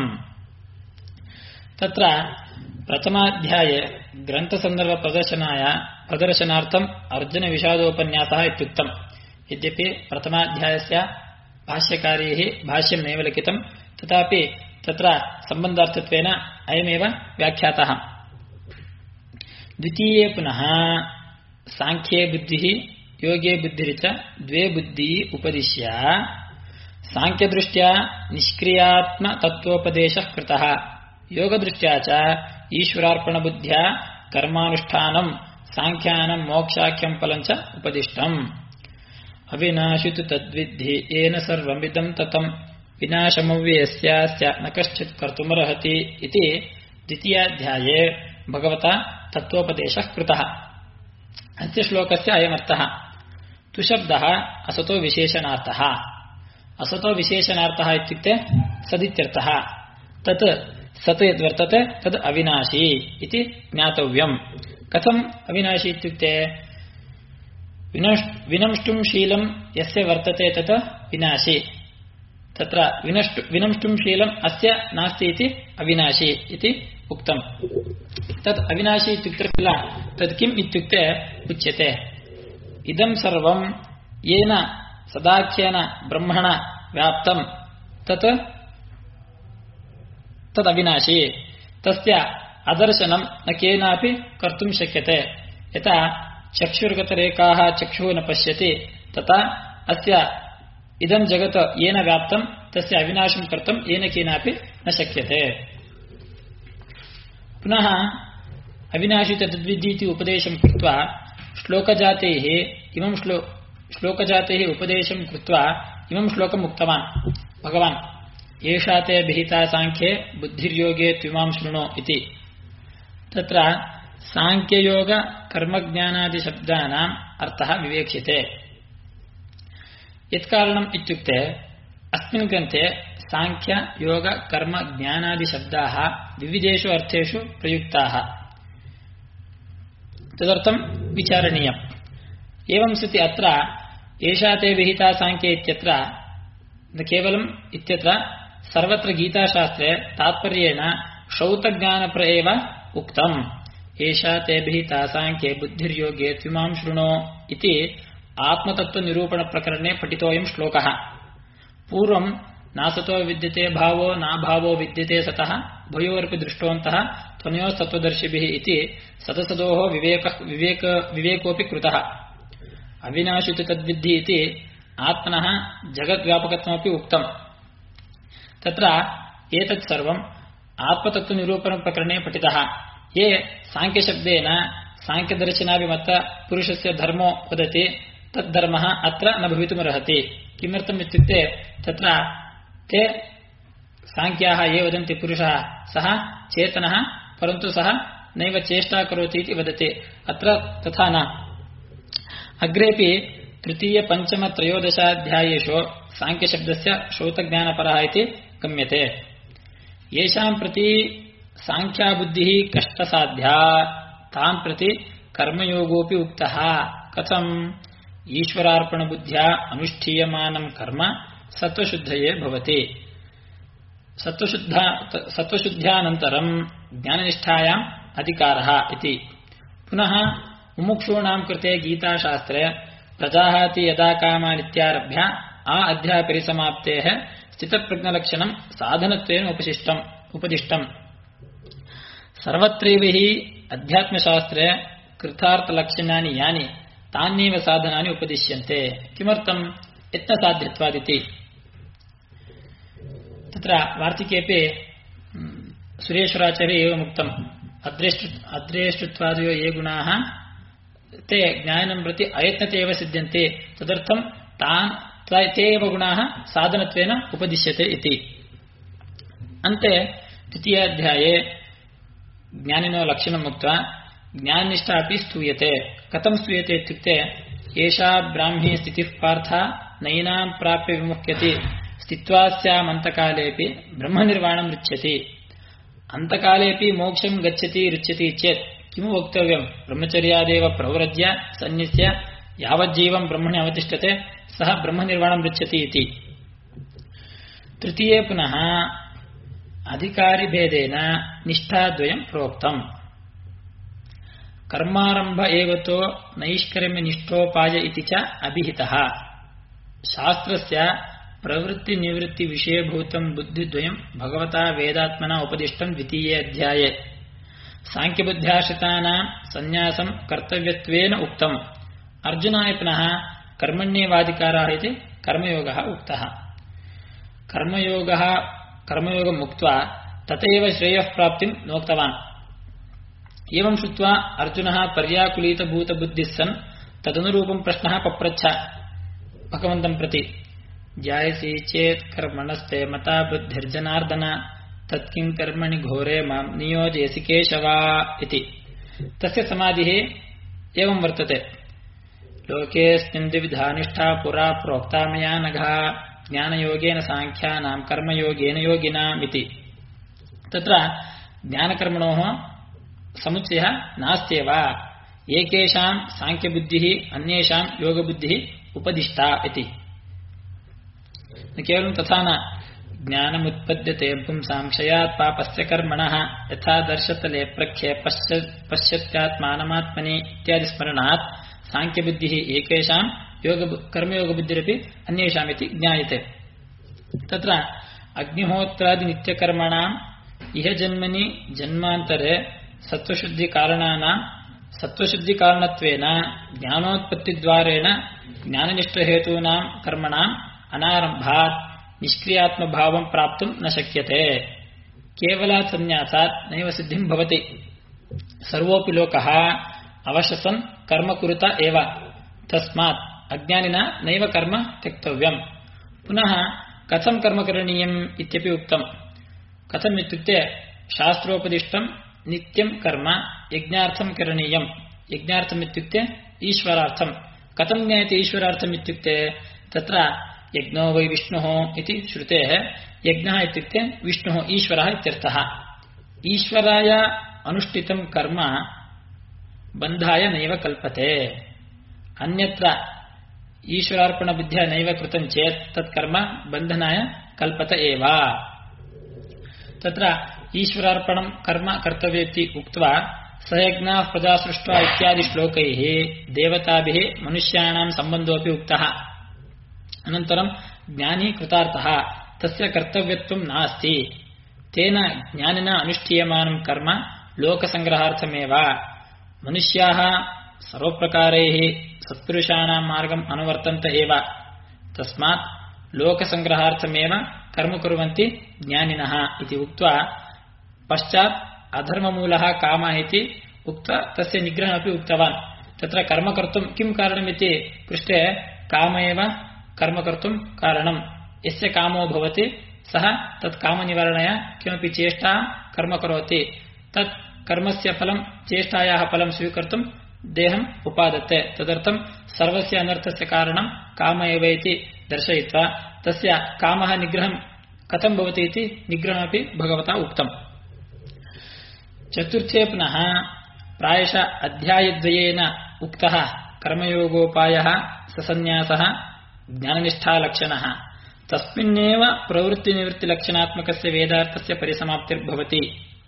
तत्र प्रथमाध्याये ग्रन्थसन्दर्भ प्रदर्शनार्थम् अर्जुन विषादोपन्यासः इत्युक्तम् यद्यपि प्रथमाध्यायस्य भाष्यकारैः भाष्यं नैव लिखितं तथापि तत्र सम्बन्धार्थत्वेन अयमेव व्याख्यातः द्वितीये पुनः सांख्ये बुद्धिः योगे बुद्धिरिच द्वे बुद्धिः उपदिश्य सांख्यदृष्ट्या निष्क्रियात्मतत्त्वोपदेशः कृतः योगदृष्ट्या च ईश्वरार्पणबुद्ध्या कर्मानुष्ठानं सांख्यानं मोक्षाख्यं फलं च उपदिष्टम् अविनाशितु तद्विद्धि येन सर्वमिदं ततं विनाशमव्ययस्यास्य न कश्चित् कर्तुमर्हति इति द्वितीयाध्याये भगवता तत्त्वोपदेशः कृतः अस्य श्लोकस्य अयमर्थः तु शब्दः असतो विशेषणार्थः असतो विशेषणार्थः इत्युक्ते सदित्यर्थः तत् सत् यद्वर्तते तद् अविनाशी इति ज्ञातव्यम् कथम् अविनाशी इत्युक्ते विनष्टुं शीलं यस्य वर्तते तत् विनाशी तत्र विनष्टुं शीलम् अस्य नास्ति इति अविनाशी इति उक्तम् तत् अविनाशी इत्युक्ते किल तत् किम् इत्युक्ते उच्यते इदं सर्वं येन सदाख्येन ब्रह्मण व्याप्तं तत् अविनाशी तस्य अदर्शनं न केनापि कर्तुं शक्यते यथा चक्षुर्गतरेखाः चक्षुः न पश्यति तथा अस्य इदं जगत् येन व्याप्तं तस्य अविनाशं कर्तुं येन केनापि न शक्यते पुनः अविनाशी तद्विद्धि इति उपदेशं कृत्वा श्लोकजातेः उपदेशं कृत्वा इमं श्लोकम् उक्तवान् भगवान् एषा ते विहिता सांख्ये बुद्धिर्योगे त्विमां शृणु इति तत्र सांख्ययोग कर्मज्ञानादि शब्दानाम् अर्थः विवेक्ष्यते यत्कारणम् इत्युक्ते अस्मिन् ग्रन्थे सांख्य योग कर्म ज्ञानादि शब्दाः विविधेषु अर्थेषु प्रयुक्ताः तदर्थं विचारणीयम् एवं सति अत्र एषा ते विहिता सांख्ये इत्यत्र न केवलम् इत्यत्र सर्वत्र गीताशास्त्रे तात्पर्येण श्रौतज्ञानप्र एव उक्तम् एषा ते विहिता सांख्ये बुद्धिर्योगे त्विमां शृणु इति आत्मतत्त्वनिरूपणप्रकरणे पठितोऽयं श्लोकः पूर्वं नासतो विद्यते भावो नाभावो विद्यते सतः भयोरपि दृष्टवन्तः त्वनयोस्तत्त्वदर्शिभिः इति सतसदोः विवेकोऽपि कृतः अविनाशितु तद्विद्धि इति आत्मनः जगद्व्यापकत्वमपि उक्तम् तत्र एतत् सर्वम् आत्मतत्त्वनिरूपणप्रकरणे पठितः ये सांख्यशब्देन सांख्यदर्शनाभिमत्त पुरुषस्य धर्मो वदति तद्धर्मः अत्र न भवितुमर्हति किमर्थम् इत्युक्ते तत्र ते सांख्याः ये वदन्ति पुरुषः सः चेतनः परन्तु सः नैव चेष्टा करोति इति वदति अत्र तथा न अग्रेपि तृतीय पंचम त्रयोदशाध्यायेषु सांख्यशब्दस्य श्रौतज्ञानपरः इति गम्यते येषां प्रति ಸಾಂಖ್ಯಾಬುದ್ಧಿ ಕಷ್ಟಸಾಧ್ಯ ತಾಂ ಪ್ರತಿ ಕರ್ಮಯೋಗೋಪಿ ಉಕ್ತಃ ಕಥಂ ಈಶ್ವರಾರ್ಪಣ ಬುದ್ಧ್ಯಾ ಅನುಷ್ಠೀಯಮಾನಂ ಕರ್ಮ ಸತ್ವಶುದ್ಧಯೇ ಭವತಿ ಸತ್ವಶುದ್ಧ್ಯಾನಂತರಂ ಜ್ಞಾನನಿಷ್ಠಾಯಾಂ ಅಧಿಕಾರಃ ಇತಿ ಪುನಃ ಮುಮುಕ್ಷೂಣಾಂ ಕೃತೆ ಗೀತಾಶಾಸ್ತ್ರೆ ಪ್ರಜಾಹಾತಿ ಯದಾ ಕಾಮಾನಿತ್ಯಾರಭ್ಯ ಆ ಅಧ್ಯಾಯ ಪರಿಸಮಾಪ್ತೇಃ ಸ್ಥಿತಪ್ರಜ್ಞಲಕ್ಷಣಂ ಸಾಧನತ್ವೇನ ಉಪದಿಷ್ಟಂ ಸರ್ವತ್ರೈವ ಹಿ ಅಧ್ಯಾತ್ಮಶಾಸ್ತ್ರೆ ಕೃತಾರ್ಥಲಕ್ಷಣಾನಿ ಯಾನಿ ತಾನ್ಯೇವ ಸಾಧನಾನಿ ಉಪದಿಶ್ಯಂತೆ ಕಿಮರ್ಥಂ ಯತ್ನಸಾಧ್ಯತ್ವಾದಿತಿ ತತ್ರ ವಾರ್ತಿಕೇಪಿ ಸುರೇಶ್ವರಾಚಾರ್ಯ ಏವಮುಕ್ತಂ ಅದ್ರೇಷ್ಟೃತ್ವಾದಯೋ ಯೇ ಗುಣಾಃ ते ज्ञानं प्रति अयत्नतेव सिद्ध्यन्ते तदर्थं ते एव गुणाः साधनत्वेन उपदिश्यते इति अन्ते द्वितीयाध्याये ज्ञानिनो लक्षणम् उक्त्वा ज्ञाननिष्ठा अपि स्तूयते कथं स्तूयते इत्युक्ते एषा ब्राह्मी स्थितिः पार्थ नैनां प्राप्य विमुह्यति स्थित्वा स्यामन्तकालेऽपि ब्रह्मनिर्वाणं रुच्यति अन्तकालेऽपि मोक्षं गच्छति रुच्यति चेत् किमु वक्तव्यं ब्रह्मचर्यादेव प्रवृज्य सन्न्यस्य यावज्जीवं ब्रह्मणि अवतिष्ठते सः ब्रह्मनिर्वाणं रुच्यति इति तृतीये पुनः अधिकारिभेदेन निष्ठाद्वयं प्रोक्तम् कर्मारम्भ एवतो नैष्कर्म्यनिष्ठोपाय इति च अभिहितः शास्त्रस्य प्रवृत्तिनिवृत्तिविषयभूतं बुद्धिद्वयं भगवता वेदात्मना उपदिष्टं द्वितीये अध्याये सांख्यबुद्ध्याश्रितानां सन्न्यासं कर्तव्यत्वेन उक्तम् अर्जुनाय पुनः कर्मण्येवाधिकारः इति कर्मयोगः उक्तः कर्मयोगम् उक्त्वा तथैव श्रेयः प्राप्तिं नोक्तवान् एवं श्रुत्वा अर्जुनः पर्याकुलीतभूतबुद्धिः सन् तदनुरूपं प्रश्नः पप्रच्छ भगवन्तं प्रति जायसी चेत् कर्मणस्ते मता बुद्धिर्जनार्दन तत्किं कर्मणि घोरे मां नियोजयसि केशव इति तस्य समाधिः एवं वर्तते लोकेऽस्मिन् द्विविधा निष्ठा पुरा प्रोक्ता मया नघा ज्ञानयोगेन साङ्ख्यानां कर्मयोगेन योगिनाम् इति तत्र ज्ञानकर्मणोः समुच्चयः नास्त्येव एकेषां साङ्ख्यबुद्धिः अन्येषां योगबुद्धिः उपदिष्टा इति केवलं तथा न ज्ञानमुत्पद्यते पुंसां क्षयात् पापस्य कर्मणः यथा दर्शतले प्रख्ये पश्यत्यात्मानमात्मनि इत्यादि स्मरणात् सांख्यबुद्धिः एकेषां कर्मयोगबुद्धिरपि अन्येषामिति ज्ञायते तत्र अग्निहोत्रादि नित्यकर्मणाम् इह जन्मनि जन्मान्तरे सत्त्वशुद्धिकारणत्वेन ज्ञानोत्पत्तिद्वारेण ज्ञाननिष्ठहेतूनां कर्मणाम् अनारम्भात् निष्क्रियात्मभावं प्राप्तुं न शक्यते केवलात् संन्यासात् नैव सिद्धिं भवति सर्वोऽपि लोकः अवशसन् कर्म कुरुत एव तस्मात् अज्ञानिना नैव कर्म त्यक्तव्यम् पुनः कथं कर्म करणीयम् इत्यपि उक्तम् कथम् इत्युक्ते शास्त्रोपदिष्टं नित्यं कर्म यज्ञार्थं करणीयम् यज्ञार्थम् इत्युक्ते ईश्वरार्थं कथं ज्ञायते ईश्वरार्थम् इत्युक्ते तत्र यज्ञो वै विष्णुः इति श्रुतेः यज्ञः इत्युक्ते विष्णुः ईश्वरः इत्यर्थः ईश्वराय अनुष्ठितं कर्म बन्धाय नैव कल्पते अन्यत्र ईश्वरार्पणबुद्ध्या नैव कृतं चेत् तत् कर्म बन्धनाय कल्पत एव तत्र ईश्वरार्पणं कर्म कर्तव्यमिति उक्त्वा सयज्ञाः प्रजा सृष्ट्वा इत्यादि श्लोकैः देवताभिः मनुष्याणां सम्बन्धोऽपि उक्तः अनन्तरं ज्ञानी कृतार्थः तस्य कर्तव्यत्वं नास्ति तेन ज्ञानिना अनुष्ठीयमानं कर्म लोकसंग्रहार्थमेव मनुष्याः सर्वप्रकारैः सत्पुरुषाणां मार्गम् अनुवर्तन्त एव तस्मात् लोकसंग्रहार्थमेव कर्म कुर्वन्ति ज्ञानिनः इति उक्त्वा पश्चात् अधर्ममूलः कामः इति उक्त्वा तस्य निग्रहमपि उक्तवान् तत्र कर्म कर्तुं किं कारणमिति पृष्टे काम एव कर्म कर्तुं कारणं यस्य कामो भवति सः तत् कामनिवारणाय किमपि चेष्टा कर्म करोति तत् कर्मस्य फलं चेष्टायाः फलं स्वीकर्तुं देहम् उपादते तदर्थं सर्वस्य अनर्थस्य कारणं काम एव इति दर्शयित्वा तस्य कामः निग्रहं कथं भवति इति निग्रहमपि भगवता उक्तम् चतुर्थे पुनः प्रायशः अध्यायद्वयेन उक्तः कर्मयोगोपायः ससन्न्यासः ज्ञाननिष्ठालक्षणः तस्मिन्नेव प्रवृत्तिनिवृत्तिलक्षणात्मकस्य वेदार्थस्य परिसमाप्तिर्भवति।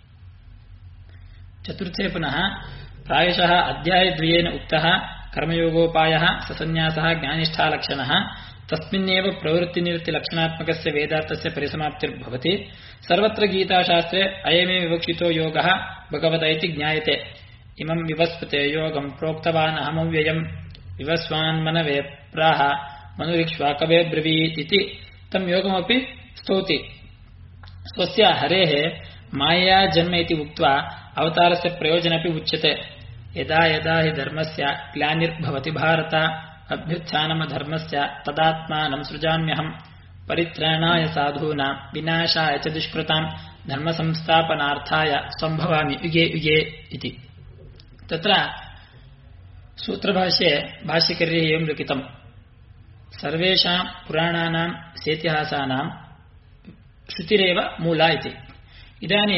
चतुर्थे पुनः प्रायशः अध्यायद्वयेन उक्तः कर्मयोगोपायः ससन्न्यासः ज्ञाननिष्ठालक्षणः तस्मिन्नेव प्रवृत्तिनिवृत्तिलक्षणात्मकस्य वेदार्थस्य परिसमाप्तिर्भवति। सर्वत्र गीताशास्त्रे अयमेव विवक्षितो योगः भगवत इति ज्ञायते। इमं विवस्वते योगं प्रोक्तवान् अहमव्ययम् विवस्वान्मनवे प्राह मनुरिक्ष्वाकवे ब्रवीत् इति तं योगमपि स्तौति। स्वस्य हरेः मायया जन्म इति उक्त्वा अवतारस्य प्रयोजनमपि उच्यते। यदा यदा हि धर्मस्य ग्लानिर्भवति भारत अभ्युत्थानमधर्मस्य तदात्मानं सृजाम्यहम् परित्राणाय साधूनां विनाशाय च दुष्कृतां धर्मसंस्थापनार्थाय सम्भवामि युगे युगे इति। तत्र सूत्रभाष्ये भाष्यकर्यैः एवं लिखितम्। सर्वेषां पुराणानां सेतिहासानां श्रुतिरेव मूला इति। इदानीं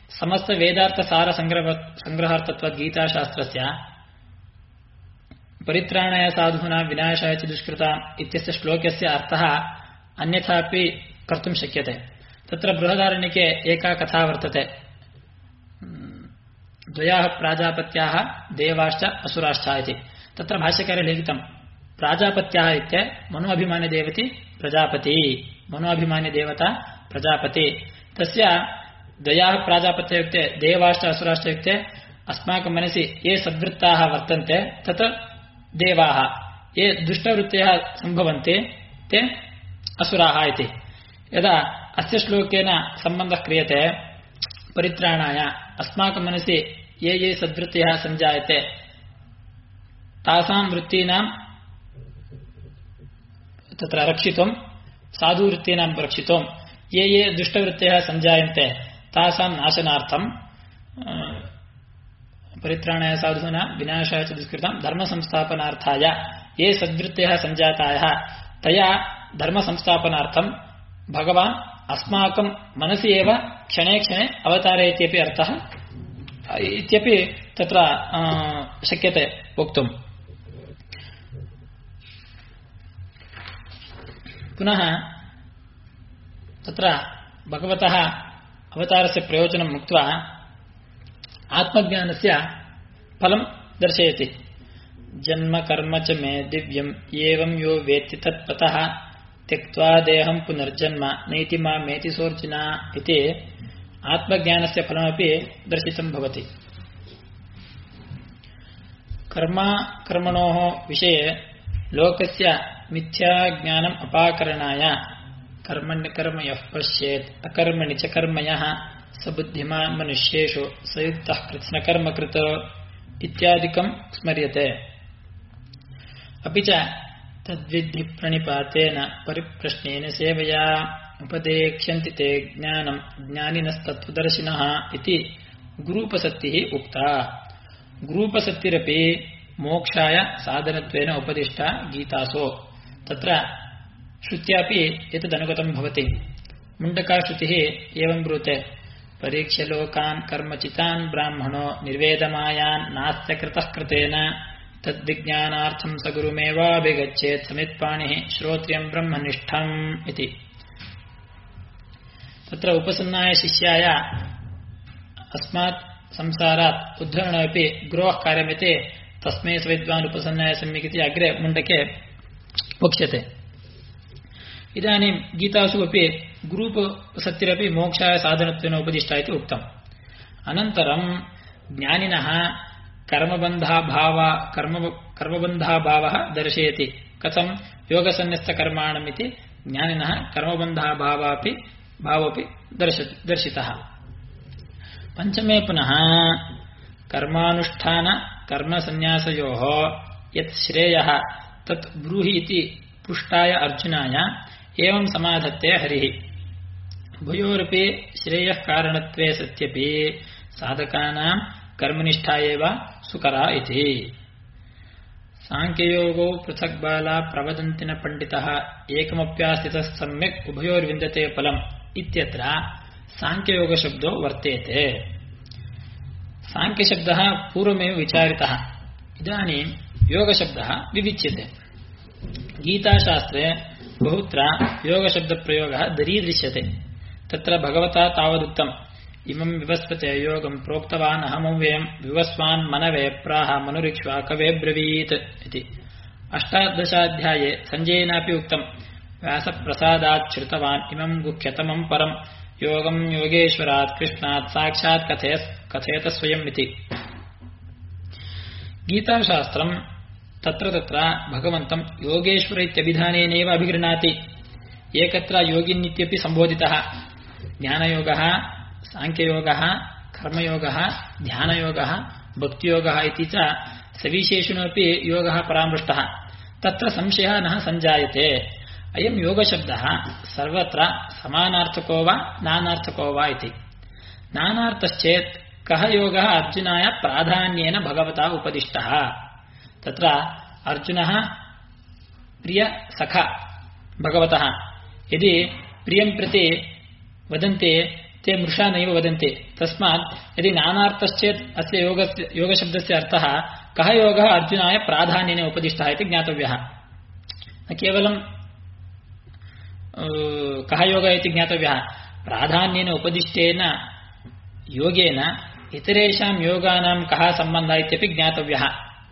समस्तवेदार्थसारसंग्रहार्थत्वद्गीताशास्त्रस्य परित्राणाय साधूनां विनाशाय च दुष्कृताम् इत्यस्य श्लोकस्य अर्थः अन्यथापि कर्तुं शक्यते। तत्र बृहदारण्यके एका कथा वर्तते। द्वयाः प्राजापत्याः देवाश्च असुराश्च इति। तत्र भाष्यकारे लिखितं प्राजापत्याः इत्युक्ते मनोऽभिमान्यदेवती प्रजापति, मनोऽभिमान्यदेवता प्रजापति। तस्य द्वयाः प्राजापत्य इत्युक्ते देवाश्च असुराश्च इत्युक्ते अस्माकं मनसि ये सद्वृत्ताः वर्तन्ते तत् देवाः, ये दुष्टवृत्तयः सम्भवन्ति ते असुराः इति। यदा अस्य श्लोकेन सम्बन्धः क्रियते परित्राणाय अस्माकं मनसि ये ये सद्वृत्तयः सञ्जायते तासां वृत्तीनां तत्र रक्षितुं, साधुवृत्तीनां रक्षितुं, ये ये दुष्टवृत्तयः सञ्जायन्ते तासां नाशनार्थं परित्राणाय साधूनां विनाशाय च दुष्कृतां धर्मसंस्थापनार्थाय ये सद्वृत्तयः सञ्जाताः तया धर्मसंस्थापनार्थं भगवान् अस्माकं मनसि एव क्षणे क्षणे अवतारयति इत्यपि अर्थः इत्यपि तत्र शक्यते वक्तुम्। पुनः तत्र भगवतः अवतारस्य प्रयोजनं मुक्त्वा आत्मज्ञानस्य फलं दर्शयति। जन्म कर्म च मे दिव्यम् एवं यो वेत्ति तत्पतः त्यक्त्वा देहं पुनर्जन्म नैति मामेति सोऽर्जुन इति आत्मज्ञानस्य फलमपि दर्शितं भवति। कर्मणोः विषये लोकस्य मिथ्याज्ञानम् अपाकरणाय कर्मण्यकर्म यः पश्येत् अकर्मणि च कर्म यः स बुद्धिमान् मनुष्येषु स युक्तः कृत्स्नकर्मकृत् इत्यादिकं स्मर्यते। अपि च तद्विद्धि प्रणिपातेन परिप्रश्नेन सेवया उपदेक्ष्यन्ति ते ज्ञानं ज्ञानिनस्तत्त्वदर्शिनः इति गुरूपसक्तिः उक्ता। गुरूपसक्तिरपि मोक्षाय साधनत्वेन उपदिष्टा गीतासु। तत्र श्रुत्यापि एतदनुगतं भवति। मुण्डकाश्रुतिः एवं ब्रूते परीक्ष्य लोकान् कर्मचितान् ब्राह्मणो निर्वेदमायान् नास्य कृतः कृतेन तद्विज्ञानार्थं स गुरुमेवाभिगच्छेत् समित्पाणिः श्रोत्रियं ब्रह्मनिष्ठम् इति। तत्र उपसन्नाय शिष्याय अस्मात् संसारात् उद्धरणमपि गुरोः कार्यमिति तस्मै स विद्वान् उपसन्नाय सम्यक् इति अग्रे मुण्डके वक्ष्यते। इदानीं गीतासु अपि गुरूपसक्तिरपि मोक्षाय साधनत्वेन उपदिष्टा इति उक्तम्। अनन्तरं ज्ञानिनः कर्मबन्धाभावः दर्शयति। कथं योगसन्न्यस्तकर्माणम् इति ज्ञानिनः कर्मबन्धाभावोऽपि दर्शितः। पञ्चमे पुनः कर्मानुष्ठान कर्मसन्न्यासयोः यत् श्रेयः तत् ब्रूहि इति पृष्टाय अर्जुनाय एवं समाधत्ते हरिः। उभयोरपि श्रेयः कारणत्वे सत्यपि साधकानां कर्मनिष्ठा एव सुकरा इति। सांख्ययोगो पृथक् बाला प्रवदन्ति न पण्डितः एकमप्यास्थितः सम्यक् उभयोर्विन्दते फलम् इत्यत्र सांख्ययोगशब्दो वर्तेते। साङ्ख्यशब्दः पूर्वमेव विचारितः इदानीं योगशब्दः विविच्यते गीताशास्त्रे बहुत्र योगशब्दप्रयोगः दरीदृश्यते तत्र भगवता तावदुक्तम् इमं विवस्वते योगं प्रोक्तवान् अहमव्ययं विवस्वान् मनवे प्राह मनुरिक्ष्वाकवे ब्रवीत् इति 18 सञ्जयेनापि उक्तम् व्यासप्रसादात् श्रुतवान् इमं गुह्यतमं परं योगं योगेश्वरात् कृष्णात् साक्षात् कथयत स्वयम् इति गीताशास्त्रं तत्र तत्र भगवन्तं योगेश्वर इत्यभिधानेनैव अभिगृह्णाति एकत्र योगिनित्यपि सम्बोधितः ज्ञानयोगः सांख्ययोगः कर्मयोगः ध्यानयोगः भक्तियोगः इति च सविशेषणोऽपि योगः परामृष्टः तत्र संशयः न सञ्जायते अयं योगशब्दः सर्वत्र समानार्थको वा नानार्थको वा इति नानार्थश्चेत् कः योगः अर्जुनाय प्राधान्येन भगवता उपदिष्टः तत्र अर्जुनः प्रियसखा भगवतः यदि प्रियं प्रति वदन्ते ते मृषा नैव वदन्ति तस्मात् यदि नानार्थश्चेत् अस्य योगशब्दस्य अर्थः कः योगः अर्जुनाय प्राधान्येन उपदिष्टः इति ज्ञातव्यः न केवलं कः योगः इति ज्ञातव्यः प्राधान्येन उपदिष्टेन योगेन इतरेषां योगानां कः सम्बन्धः इत्यपि ज्ञातव्यः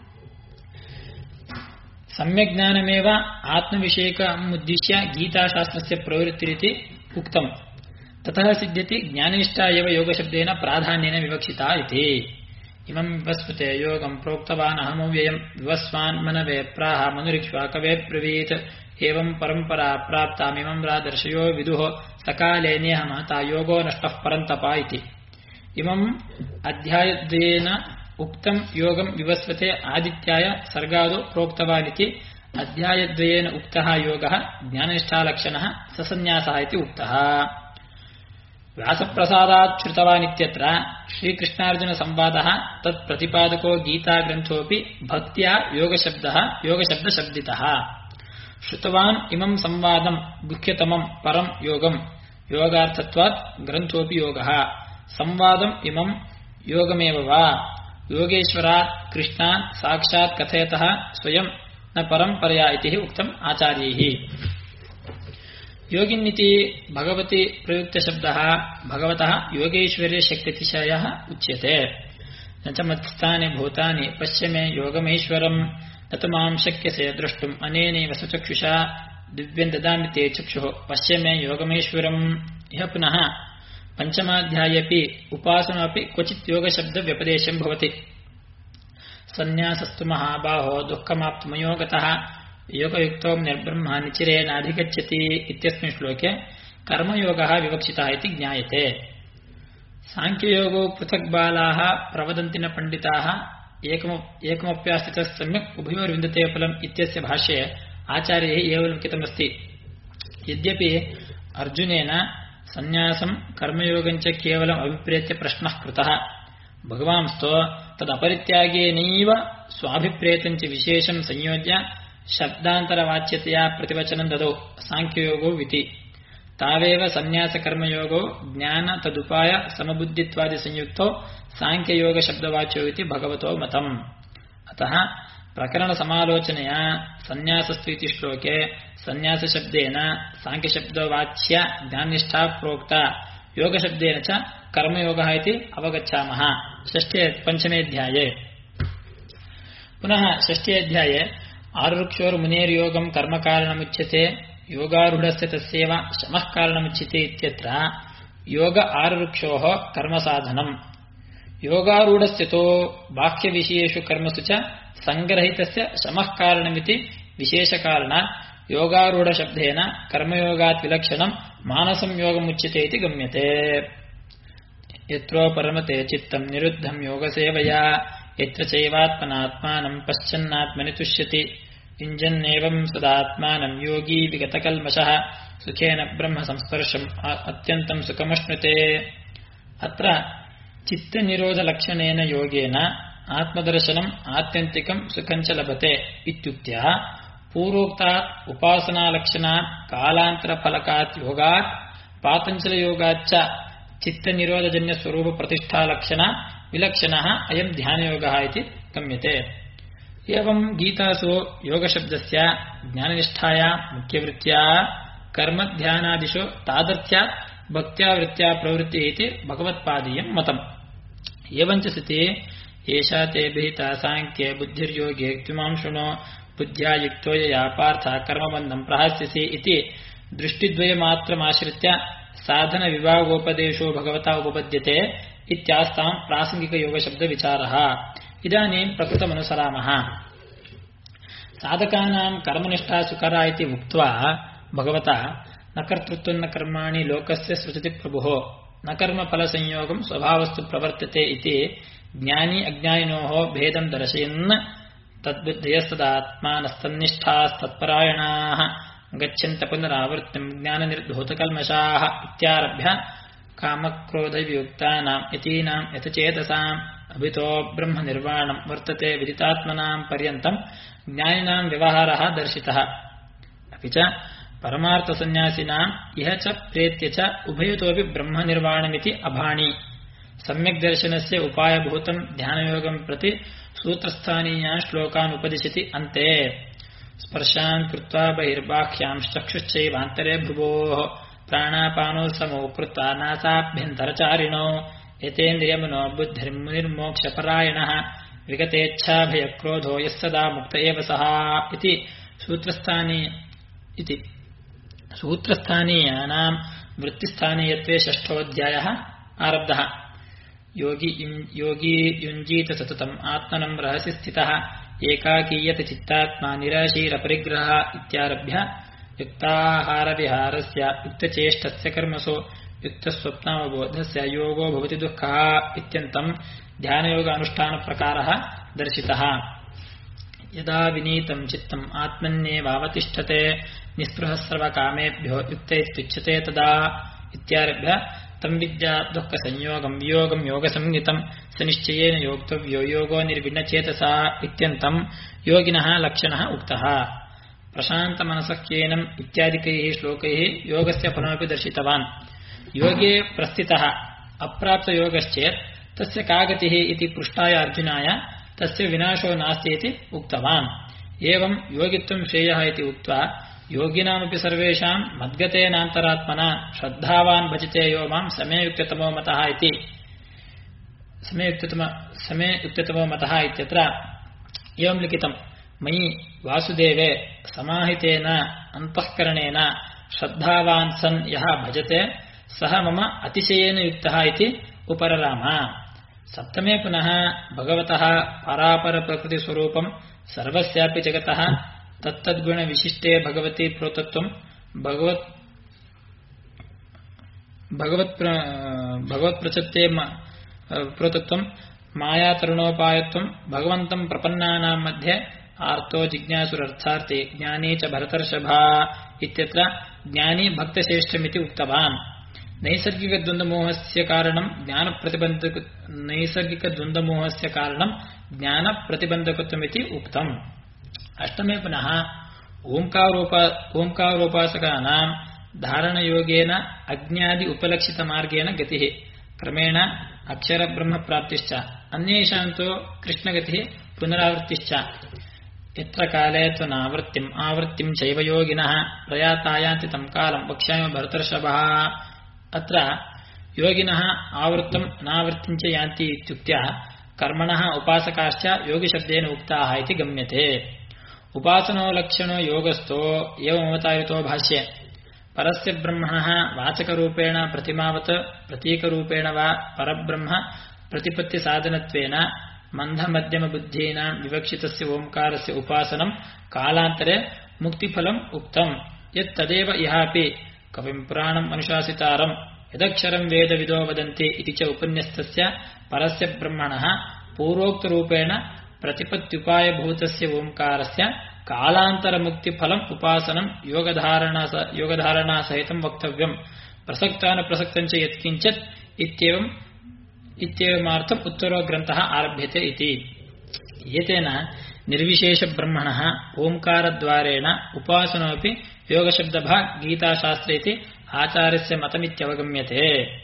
सम्यक् ज्ञानमेव आत्मविषयकमुद्दिश्य गीताशास्त्रस्य प्रवृत्तिरिति उक्तम् ततः सिद्ध्यति ज्ञानिष्ठा एव योगशब्देन प्राधान्येन विवक्षिता इति इमं विवस्वते योगं प्रोक्तवान् अहमव्ययं विवस्वान् मनवे प्राह मनुरिक्ष्वाकवे ब्रवीत् एवं परम्परा प्राप्तामिमं रादर्शयो विदुः सकाले नेह महता योगो नष्टः परन्तप इति इमम् अध्यायद्वयेन उक्तं योगं विवस्वते आदित्याय सर्गादौ प्रोक्तवानिति अध्यायद्वयेन उक्तः योगः ज्ञाननिष्ठालक्षणः ससन्न्यासः इति उक्तः व्यासप्रसादात् श्रुतवानित्यत्र श्रीकृष्णार्जुनसंवादः तत्प्रतिपादको गीताग्रन्थोऽपि भक्त्या योगशब्दशब्दितः श्रुतवान् इमं संवादं गुह्यतमं परं योगं योगार्थत्वात् ग्रन्थोऽपि योगः संवादम् इमं योगमेव वा योगेश्वरात् कृष्णात् साक्षात् कथयतः स्वयं न परम्परया इति उक्तम् आचार्यैः योगिन्निति भगवति प्रयुक्तशब्दः भगवतः योगैश्वर्यशक्तितिशयः उच्यते न च मत्स्थानि भूतानि पश्य मे योगमैश्वरम् न तु मां शक्यसे द्रष्टुम् अनेनैव स्वचक्षुषा दिव्यं ददामि ते चक्षुः पश्य मे योगमैश्वरम् इह पुनः पञ्चमाध्यायेऽपि उपासनोऽपि क्वचित् योगशब्दव्यपदेशं भवति सन्न्यासस्तु महाबाहो दुःखमाप्तुमयो गतः योगयुक्तो निर्ब्रह्म निचिरेणाधिगच्छति इत्यस्मिन् श्लोके कर्मयोगः विवक्षितः इति ज्ञायते सांख्ययोगो पृथक् बालाः प्रवदन्ति न पण्डिताः एकमप्यास्थितः सम्यक् उभयोर्विन्दते फलम् इत्यस्य भाष्ये आचार्यैः एवं लिखितमस्ति यद्यपि अर्जुनेन सन्न्यासं कर्मयोगञ्च केवलम् अभिप्रेत्य प्रश्नः कृतः भगवांस्तो तदपरित्यागेनैव स्वाभिप्रेतञ्च विशेषं संयोज्य शब्दान्तरवाच्यतया प्रतिवचनं ददौ सांख्ययोगो विति तावेव सन्न्यासकर्मयोगो ज्ञान तदुपाय समबुद्धित्वादि संयुक्तो सांख्ययोगशब्दवाच्यो इति भगवतो मतम् अतः प्रकरणसमालोचनया सन्न्यासस्तु इति श्लोके सन्न्यासशब्देन सांख्यशब्दवाच्य ज्ञाननिष्ठा प्रोक्ता योगशब्देन च कर्मयोगः इति अवगच्छामः पंचमेऽध्याये पुनः षष्ठेऽध्याये आरुक्षोर्मुनेर्योगं कर्मकारणमुच्यते योगारूढस्य तस्यैव शमः कारणमुच्यते इत्यत्र योग आरुक्षोः कर्मसाधनम् योगारूढस्य तो बाह्यविषयेषु कर्मसु च सङ्ग्रहितस्य शमः कारणमिति विशेषकारणात् योगारूढशब्देन कर्मयोगात् विलक्षणं मानसं योगमुच्यते इति गम्यते यत्रोपरमते चित्तं निरुद्धं योगसेवया यत्र चैवात्मनात्मानं पश्चन्नात्मनि तुष्यति युञ्जन्नेवं सदात्मानं योगी विगतकल्मषः सुखेन ब्रह्म संस्पर्शम् अत्यन्तं सुखमश्नुते अत्र चित्तनिरोधलक्षणेन योगेन आत्मदर्शनम् आत्यन्तिकं सुखं च लभते इत्युक्त्या पूर्वोक्तात् उपासनालक्षणात् कालान्तरफलकात् योगात् पातञ्जलयोगाच्च चित्तनिरोधजन्य स्वरूप प्रतिष्ठा लक्षण विलक्षणः अयं ध्यानयोगः इति गम्यते। एवं गीतासु योगशब्दस्य ज्ञाननिष्ठाया मुख्यवृत्त्या कर्मध्यानादिषु तादर्थ्यात् भक्त्या वृत्त्या प्रवृत्तिः इति भगवत्पादीयं मतम्। एवञ्च स्थिते एषा ते विहिता साङ्ख्ये बुद्धिर्योगे त्विमां शृणु बुद्ध्या युक्तो यया पार्थ कर्मबन्धं प्रहास्यसि इति दृष्टिद्वयमात्रमाश्रित्य साधनविभागोपदेशो भगवता उपपद्यते इत्यास्तां प्रासङ्गिकयोगशब्दविचारः। इदानीं प्रकृतमनुसरामः। साधकानां कर्मनिष्ठा सुकरा इति उक्त्वा भगवता न कर्तृत्वं न कर्माणि लोकस्य सृजति प्रभुः न कर्मफलसंयोगं स्वभावस्तु प्रवर्तते इति ज्ञानी अज्ञानिनोः भेदं दर्शयन् तद्बुद्धयस्तदात्मानस्तन्निष्ठास्तत्परायणाः गच्छन्त पुनरावृत्तिं ज्ञाननिर्धूतकल्मषाः इत्यारभ्य कामक्रोधवियुक्तानां यतीनां यतचेतसाम् अभितो ब्रह्मनिर्वाणं वर्तते विदितात्मनां पर्यन्तं ज्ञानिनां व्यवहारः दर्शितः। अपि च परमार्थसन्न्यासिनाम् इह च प्रेत्य च उभयतोऽपि ब्रह्मनिर्वाणमिति अभाणि। सम्यक् दर्शनस्य उपायभूतं ध्यानयोगं प्रति सूत्रस्थानीयान् श्लोकान् उपदिशति अन्ते। स्पर्शान् कृत्वा बहिर्बाह्यांश्चक्षुश्चैवान्तरे भ्रुवोः प्राणापानो समौ कृत्वा नासाभ्यन्तरचारिणौ यतेन्द्रियमनो बुद्धिर्मुनिर्मोक्षपरायणः विगतेच्छाभयक्रोधो यः सदा मुक्त एव सः इति सूत्रस्थानीयानां वृत्तिस्थानीयत्वे षष्ठोऽध्यायः आरब्धः। योगी युञ्जीत सततम् आत्मनं रहसि स्थितः एकाकीयत चित्तात्मा निराशीरपरिग्रहः इत्यारभ्य युक्ताहारविहारस्य युक्तचेष्टस्य कर्मसु युक्तस्वप्नावबोधस्य योगो भवति दुःखः इत्यन्तं ध्यानयोग अनुष्ठानप्रकारः दर्शितः। यदा विनीतं चित्तम् आत्मन्येवावतिष्ठते निःस्पृहः सर्वकामेभ्यो युक्त इत्युच्यते तदा इत्यारभ्य तं विद्या दुःखसंयोगं वियोगं योगसंज्ञितं स निश्चयेन योक्तव्यो योगो निर्विण्णचेतसा इत्यन्तं योगिनः लक्षणः उक्तः। प्रशान्तमनसह्येनम् इत्यादिकैः श्लोकैः योगस्य फलमपि दर्शितवान्। योगे प्रस्थितः अप्राप्तयोगश्चेत् तस्य का गतिः इति पृष्टाय अर्जुनाय तस्य विनाशो नास्ति इति उक्तवान्। एवं योगित्वं श्रेयः इति उक्त्वा योगिनामपि सर्वेषां मद्गतेनान्तरात्मना श्रद्धावान् भजते यो मां समेयुक्ततमो मतः इति समेयुक्ततमो मतः इत्यत्र एवं लिखितं मयि वासुदेवे समाहितेन अन्तःकरणेन श्रद्धावान् सन् यः भजते सः मम अतिशयेन युक्तः इति उपरराम। सप्तमे पुनः भगवतः परापरप्रकृतिस्वरूपं सर्वस्यापि जगतः तत्तद्गुणविशिष्टे भगवती प्रोतत्वं भगवत्प्रचत्ते प्रोतत्वं मायातरुणोपायत्वं भगवन्तं प्रपन्नानां मध्ये आर्तो जिज्ञासुरर्थार्थे ज्ञानी च भरतर्षभा इत्यत्र ज्ञानी भक्तश्रेष्ठमिति उक्तवान्। नैसर्गिकद्वन्द्वमोहस्य कारणं ज्ञानप्रतिबन्धकत्वमिति उक्तम्। अष्टमे पुनः ओंकारोपासकानां धारणयोगेन अज्ञादि उपलक्षितमार्गेण गतिः क्रमेण अक्षरब्रह्मप्राप्तिश्च अन्येषां तु कृष्णगतिः पुनरावृत्तिश्च। यत्र काले त्वनावृत्तिम् आवृत्तिं चैव योगिनः प्रयातायान्ति तं कालं वक्ष्यामि भरतर्षभः। अत्र योगिनः आवृत्तं अनावृत्तिं च यान्ति इत्युक्त्या कर्मणः उपासकाश्च योगिशब्देन उक्ताः इति गम्यते। उपासनो लक्षणो योगस्थो एवमवतारितो भाष्ये परस्य ब्रह्मणः वाचकरूपेण प्रतिमावत् प्रतीकरूपेण वा परब्रह्म प्रतिपत्तिसाधनत्वेन मन्धमध्यमबुद्धीनां विवक्षितस्य ओंकारस्य उपासनं कालान्तरे मुक्तिफलम् उक्तम्। यत्तदेव इहापि कविं पुराणम् अनुशासितारं यदक्षरं वेदविदो वदन्ति इति च उपन्यस्तस्य परस्य ब्रह्मणः पूर्वोक्तरूपेण प्रतिपत्त्युपायभूतस्य ओंकारस्य कालान्तरमुक्तिफलम् उपासनं योगधारणासहितं वक्तव्यम्। प्रसक्तानुप्रसक्तं च यत्किञ्चित् इत्येवमार्थम् उत्तरो ग्रन्थः आरभ्यते इति। एतेन निर्विशेषब्रह्मणः ओंकारद्वारेण उपासनोऽपि योगशब्दभाग् गीताशास्त्रे इति आचार्यस्य मतमित्यवगम्यते।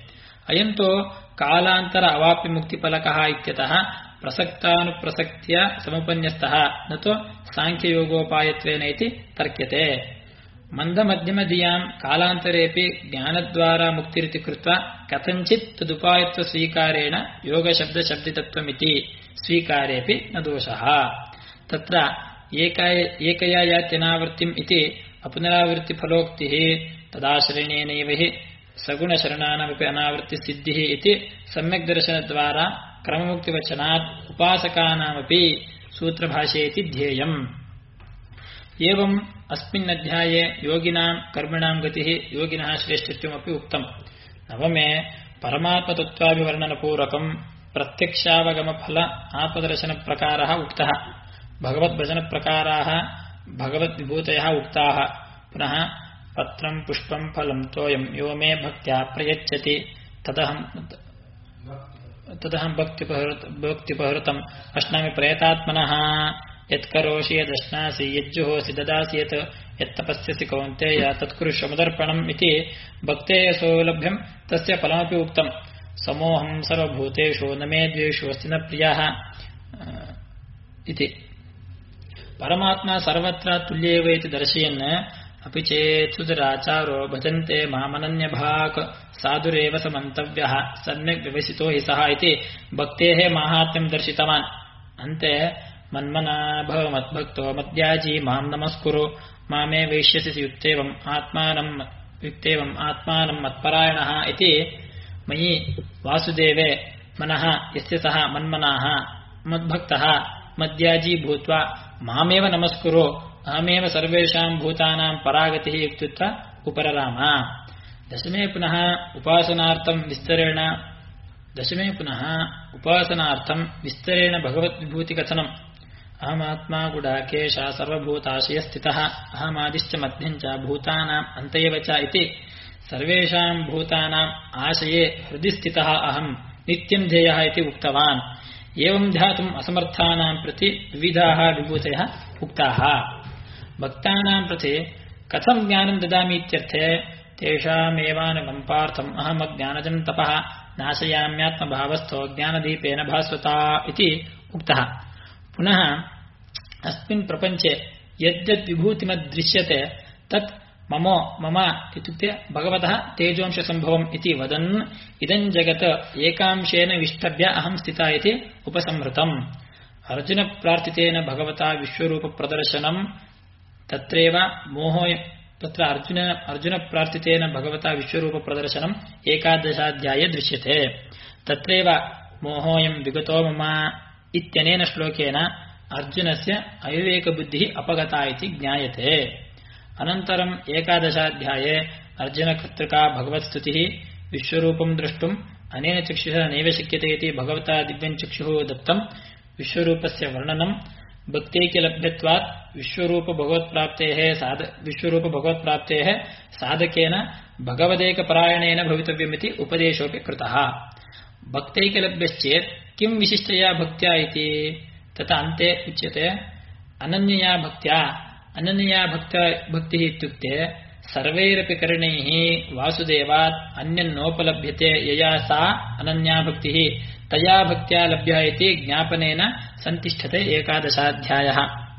ಅಯಂತೋ ಕಾಲಾಂತರ ಅವಾಪ್ಯ ಮುಕ್ತಿಫಲಕಃ ಇತ್ಯತಃ ಪ್ರಸಕ್ತಾನುಪ್ರಸಕ್ತ್ಯ ಸಮುಪನ್ಯಸ್ತಃ ನತೋ ಸಾಂಖ್ಯಯೋಗೋಪಾಯತ್ವೇನ ಇತಿ ತರ್ಕ್ಯತೆ. ಮಂದಮಧ್ಯಮಧಿಯಾಂ ಕಾಲಾಂತರೇಪಿ ಜ್ಞಾನದ್ವಾರಾ ಮುಕ್ತಿರಿತಿ ಕೃತ್ವಾ ಕಥಂಚಿತ್ ತದುಪಾಯತ್ವ ಸ್ವೀಕಾರೇಣ ಯೋಗಶಬ್ದಶಬ್ದಿತತ್ವಮಿತಿ ಸ್ವೀಕಾರೇಪಿ ನ ದೋಷಃ. ತತ್ರ ಏಕಯಾ ಯಾತ್ಯನಾವೃತ್ತಿಂ ಇತಿ ಅಪುನರಾವೃತ್ತಿಫಲೋಕ್ತಿಃ ತದಾಶ್ರಯಣೇನೈವ ಹಿ ಸಗುಣಶರಣಾನಾಮಪಿ ಅನಾವೃತ್ತಿಸಿದ್ಧಿಃ ಇತಿ ಸಮ್ಯಕ್ ದರ್ಶನದ್ವಾರಾ ಕ್ರಮಮುಕ್ತಿವಚನಾತ್ ಉಪಾಸಕಾನಾಮಪಿ ಸೂತ್ರಭಾಷೆಯಿತಿ ಧ್ಯೇಯಂ. ಏವಂ ಅಸ್ಮಿನ್ ಅಧ್ಯಾಯೇ ಯೋಗಿನಾಂ ಕರ್ಮಣಾಂ ಗತಿಃ ಯೋಗಿನಃ ಶ್ರೇಷ್ಠತ್ವಮಪಿ ಉಕ್ತಂ. ನವಮೇ ಪರಮಾತ್ಮತತ್ವಾಭಿವರ್ಣನಪೂರ್ವಕಂ ಪ್ರತ್ಯಕ್ಷಾವಗಮ ಫಲ ಆತ್ಮದರ್ಶನ ಪ್ರಕಾರಃ ಉಕ್ತಃ. ಭಗವದ್ಭಜನ ಪ್ರಕಾರಾಃ ಭಗವದ್ವಿಭೂತಯಃ ಉಕ್ತಾಃ. ಪುನಃ ಪತ್ರಂ ಪುಷ್ಪಂ ಫಲಂ ತೋಯಂ ಯೋ ಮೇ ಭಕ್ತ್ಯಾ ಪ್ರಯಚ್ಛತಿ ತದಹಂ ಭಕ್ತಿಪಹೃತಂ ಅಶ್ನಾಮಿ ಪ್ರಯತಾತ್ಮನಃ. ಯತ್ಕರೋಷಿ ಯದಶ್ನಾಸಿ ಯಜ್ಜುಹೋಸಿ ದದಾಸಿ ಯತ್ ಯತ್ತಪಸ್ಯಸಿ ಕೌಂತೆಯ ತತ್ಕುರುಷ್ವ ಮದರ್ಪಣಂ ಇತಿ ಭಕ್ತೇಯ ಸೌಲಭ್ಯಂ ತಸ್ಯ ಫಲಮಪಿ ಉಕ್ತಂ. ಸಮೋಹಂ ಸರ್ವಭೂತೇಷು ನ ಮೇ ದ್ವೇಷೋಸ್ತಿ ನ ಪ್ರಿಯಃ ಇತಿ. ಪರಮಾತ್ಮ ಸರ್ವತ್ರ ತುಲ್ಯೇವ ಇತಿ ದರ್ಶಯನ್ ಅಪಿ ಚೇತ್ ಸುಧರಾಚಾರೋ ಭಜಂತೆ ಮಾಮನನ್ಯಭಾಕ್ ಸಾಧುರೇವ ಸಮಂತವ್ಯಃ ಸಮ್ಯಕ್ ವ್ಯವಸಿತೋ ಹಿ ಸಹ ಇತಿ ಭಕ್ತೇಃ ಮಾಹಾತ್ಮ್ಯಂ ದರ್ಶಿತವಾನ್. ಅಂತೆ ಮನ್ಮನಾ ಭವ ಮದ್ಭಕ್ತೋ ಮದ್ಯಾಜಿ ಮಾಂ ನಮಸ್ಕುರು ಮಾಮೇ ವೈಶ್ಯಸಿ ಯುಕ್ತೇವಂ ಆತ್ಮಾನಂ ಮತ್ಪರಾಯಣಃ ಇತಿ ಮಯಿ ವಾಸುದೇವೆ ಮನಃ ಯಸ್ಯ ಸಹ ಮನ್ಮನಃ ಮದ್ಭಕ್ತಃ ಮದ್ಯಾಜಿ ಭೂತ್ವಾ ಮಾಮೇವ ನಮಸ್ಕುರು ಅಹಮೇವ ಸರ್ವೇಷಾಂ ಭೂತಾನಾಂ ಪರಾಗತಿಃ ಇತ್ಯುಕ್ತ ಉಪರರಾಮ. ದಶಮೇ ಪುನಃ ಉಪಾಸನಾರ್ಥಂ ವಿಸ್ತರೇಣ ಭಗವದ್ವಿಭೂತಿಕಥನಂ. ಅಹಮಾತ್ಮ ಗುಡಾಕೇಶ ಸರ್ವಭೂತಾಶಯ ಸ್ಥಿತಃ ಅಹಮಾದಿಶ್ಚ ಮಧ್ಯಂಚ ಭೂತಾನಾಂ ಅಂತಯವ ಚ ಇತಿ ಸರ್ವೇಷಾಂ ಭೂತಾನಾಂ ಆಶಯೇ ಹೃದಯ ಸ್ಥಿತಃ ಅಹಂ ನಿತ್ಯಂ ಧ್ಯೇಯಃ ಇತಿ ಉಕ್ತವಾನ್. ಏವಂ ಧ್ಯಾತುಂ ಅಸಮರ್ಥಾನಾಂ ಪ್ರತಿ ವಿವಿಧಾಃ ವಿಭೂತಯಃ ಉಕ್ತಾಃ. ಭಕ್ತಾನಾಂ ಪ್ರತಿ ಕಥಂ ಜ್ಞಾನಂ ದದಾಮಿ ಇತ್ಯರ್ಥೆ ತೇಷಾಮೇವಾನುಕಂಪಾರ್ಥಂ ಅಹಮಜ್ಞಾನಜಂ ತಪಃ ನಾಶಯಾಮ್ಯಾತ್ಮಭಾವಸ್ಥೋ ಜ್ಞಾನದೀಪೇನ ಭಾಸ್ವತಾ ಇತಿ ಉಕ್ತಃ. ಪುನಃ ಅಸ್ಮಿನ್ ಪ್ರಪಂಚೆ ಯದ್ಯದ್ ವಿಭೂತಿಮದೃಶ್ಯತೆ ತತ್ ಮಮ ಇತ್ಯುಕ್ತೆ ಭಗವತಃ ತೇಜೋಂಶ ಸಂಭವಂ ಇತಿ ವದನ್ ಇದಂ ಜಗತ್ ಏಕಾಂಶೇನ ವಿಷ್ಟಭ್ಯ ಅಹಂ ಸ್ಥಿತ ಇತಿ ಉಪಸಂಹೃತಂ. ಅರ್ಜುನ ಪ್ರಾರ್ಥಿತೇನ ಭಗವತಾ ವಿಶ್ವರೂಪ ಪ್ರದರ್ಶನಂ ತತ್ರ ಅರ್ಜುನ ಪ್ರಾರ್ಥಿತೇನ ಭಗವತಾ ವಿಶ್ವರೂಪ ಪ್ರದರ್ಶನಂ ಏಕಾದಶಾಧ್ಯಾಯೇ ದೃಶ್ಯತೆ. ತತ್ರೈವ ಮೋಹೋಯಂ ವಿಗತೋ ಮಮ ಇತ್ಯನೇನ ಶ್ಲೋಕೇನ ಅರ್ಜುನಸ್ಯ ಅವಿವೇಕ ಬುದ್ಧಿ ಅಪಗತಾ ಇತಿ ಜ್ಞಾಯತೆ. ಅನಂತರಂ ಏಕಾದಶಾಧ್ಯಾಯೇ ಅರ್ಜುನ ಕರ್ತೃಕಾ ಭಗವತ್ಸ್ತುತಿಃ ವಿಶ್ವರೂಪಂ ದ್ರಷ್ಟುಂ ಅನೇನ ಚಕ್ಷುಷಾ ನೈವ ಶಕ್ಯತೆ ಇತಿ ಭಗವತಾ ದಿವ್ಯಂ ಚಕ್ಷುಃ ದತ್ತಂ. ವಿಶ್ವರೂಪಸ್ಯ ವರ್ಣನಂ ಭಕ್ತೈಕ್ಯಲಭ್ಯತ್ವಾತ್ ವಿಶ್ವರೂಪ ಭಗವತ್ಪ್ರಾಪ್ತೇಃ ಸಾಧಕೇನ ಭಗವದೇಕ ಪರಾಯಣೇನ ಭವಿತವ್ಯಮಿತಿ ಉಪದೇಶೋಪಿ ಕೃತಃ. ಭಕ್ತೈಕ್ಯಲಭ್ಯಶ್ಚೇತ್ ಕಿಂ ವಿಶಿಷ್ಟಯಾ ಭಕ್ತ್ಯಾ ಇತಿ ತಥಾ ಅಂತೆ ಉಚ್ಯತೆ. ಅನನ್ಯಯಾ ಭಕ್ತಿ ಇತ್ಯುಕ್ತೆ ಸರ್ವೈರಪಿ ಕರ್ಣೈಃ ವಾಸುದೇವಾತ್ ಅನ್ಯನ್ನೋಪಲಭ್ಯತೆ ಯಯಾ ಸಾ ಅನನ್ಯಾ ಭಕ್ತಿಃ ತಯಾ ಭಕ್ತ್ಯಾ ಲಭ್ಯ ಇತಿ ಜ್ಞಾಪನೇನ ಸಂತಿಷ್ಠತೆ ಏಕಾದಶಾಧ್ಯಾಯಃ.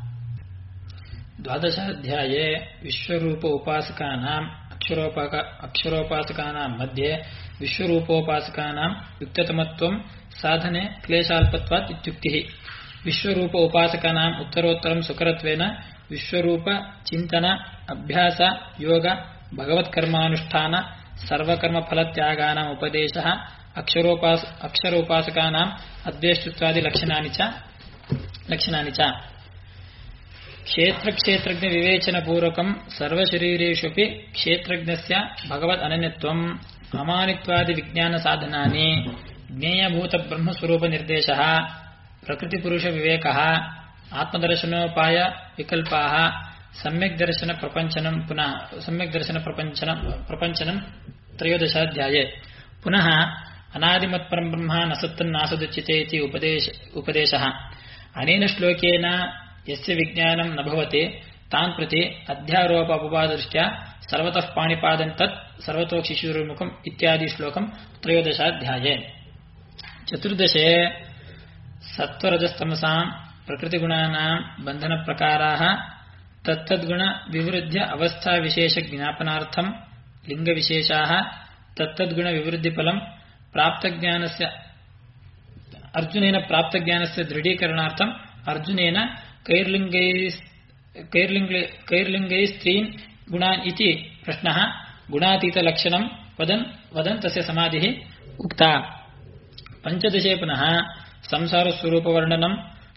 ದ್ವಾದಶಾಧ್ಯಾಯೇ ವಿಶ್ವರೂಪ ಉಪಾಸಕಾನಾಂ ಅಕ್ಷರೋಪಾಸಕಾನಾಂ ಮಧ್ಯೆ ವಿಶ್ವರೂಪೋಪಾಸಕಾನಾಂ ಯುಕ್ತತಮತ್ವಂ ಸಾಧನೆ ಕ್ಲೇಶಾಲ್ಪತ್ವಾತ್ ಇತ್ಯುಕ್ತಿಃ. ವಿಶ್ವರೂಪ ಉಪಾಸಕಾನಾಂ ಉತ್ತರೋತ್ತರಂ ಸುಕರತ್ವೇನ ವಿಶ್ವರೂಪ ಚಿಂತನ ಅಭ್ಯಾಸ ಯೋಗ ಭಗವತ್ಕರ್ಮಾನುಷ್ಠಾನ ಸರ್ವಕರ್ಮ ಫಲತ್ಯಾಗಾನಾಂ ಉಪದೇಶಃ ಅಕ್ಷರೋಪಾಸಕಾನಾಂ ಅದ್ವೇಷ್ಟೃತ್ವಾದಿ ಲಕ್ಷಣಾನಿ ಚ. ಕ್ಷೇತ್ರಜ್ಞ ವಿವೇಚನ ಪೂರ್ವಕಂ ಸರ್ವಶರೀರೇಷುಪಿ ಕ್ಷೇತ್ರಜ್ಞಸ್ಯ ಭಗವದ್ ಅನನ್ಯತ್ವಂ ಅಮಾನಿತ್ವಾದಿ ವಿಜ್ಞಾನ ಸಾಧನಾನಿ ಜ್ಞೇಯಭೂತ ಬ್ರಹ್ಮಸ್ವರೂಪ ನಿರ್ದೇಶಃ ಪ್ರಕೃತಿ ಪುರುಷ ವಿವೇಕಃ ಆತ್ಮದರ್ಶನೋಪಾಯ ವಿಕಲ್ಪಾಃ ಸಮ್ಯಕ್ ದರ್ಶನ ಪ್ರಪಂಚನಂ ಪುನಃ ಸಮ್ಯಕ್ ದರ್ಶನ ಪ್ರಪಂಚನಂ ತ್ರಯೋದಶಾಧ್ಯಾಯೇ. ಪುನಃ ಅನಾದಿಮತ್ ಪರಂ ಬ್ರಹ್ಮ ನ ಸತ್ತನ್ನಾಸದುಚ್ಯತೆ ಇತಿ ಉಪದೇಶಃ. ಅನೇನ ಶ್ಲೋಕೇನ ಯಸ್ಯ ವಿಜ್ಞಾನಂ ನ ಭವತಿ ತಾನ್ ಪ್ರತಿ ಅಧ್ಯಾರೋಪ ಅಪವಾದೃಷ್ಟ್ಯಾ ಸರ್ವತಃ ಪಾಣಿಪಾದಂ ತತ್ ಸರ್ವತೋಕ್ಷಿಶೂರ್ಮುಖಂ ಇತ್ಯಾದಿ ಶ್ಲೋಕಂ 13 ಚತುರ್ದಶೆ ಸತ್ವರಜಸ್ತಮಸಾಂ ಪ್ರಕೃತಿಗುಣಾನಾಂ ಬಂಧನ ಪ್ರಕಾರಾಃ ತತ್ತದ್ಗುಣ ವಿವೃದ್ಧ್ಯ ಅವಸ್ಥಾ ವಿಶೇಷ ಜ್ಞಾಪನಾರ್ಥಂ ಲಿಂಗ ವಿಶೇಷಾಃ ತತ್ತದ್ಗುಣ ವಿವೃದ್ಧಿ ಫಲಂ ಪ್ರಾಪ್ತಜ್ಞಾನಸ್ಯ ಅರ್ಜುನೇನ ಪ್ರಾಪ್ತಜ್ಞಾನಸ್ಯ ದೃಢೀಕರಣಾರ್ಥಂ ಅರ್ಜುನೇನ ಕೈರ್ಲಿಂಗೈ ಸ್ತ್ರೀನ್ ಗುಣಾನ್ ಇತಿ ಪ್ರಶ್ನಃ ಗುಣಾತೀತ ಲಕ್ಷಣಂ ವದನ್ ತಸ್ಯ ಸಮಾಧಿಃ ಉಕ್ತಾ ಪಂಚದಶೇ ಪುನಃ ಸಂಸಾರ ಸ್ವರೂಪ ವರ್ಣನಂ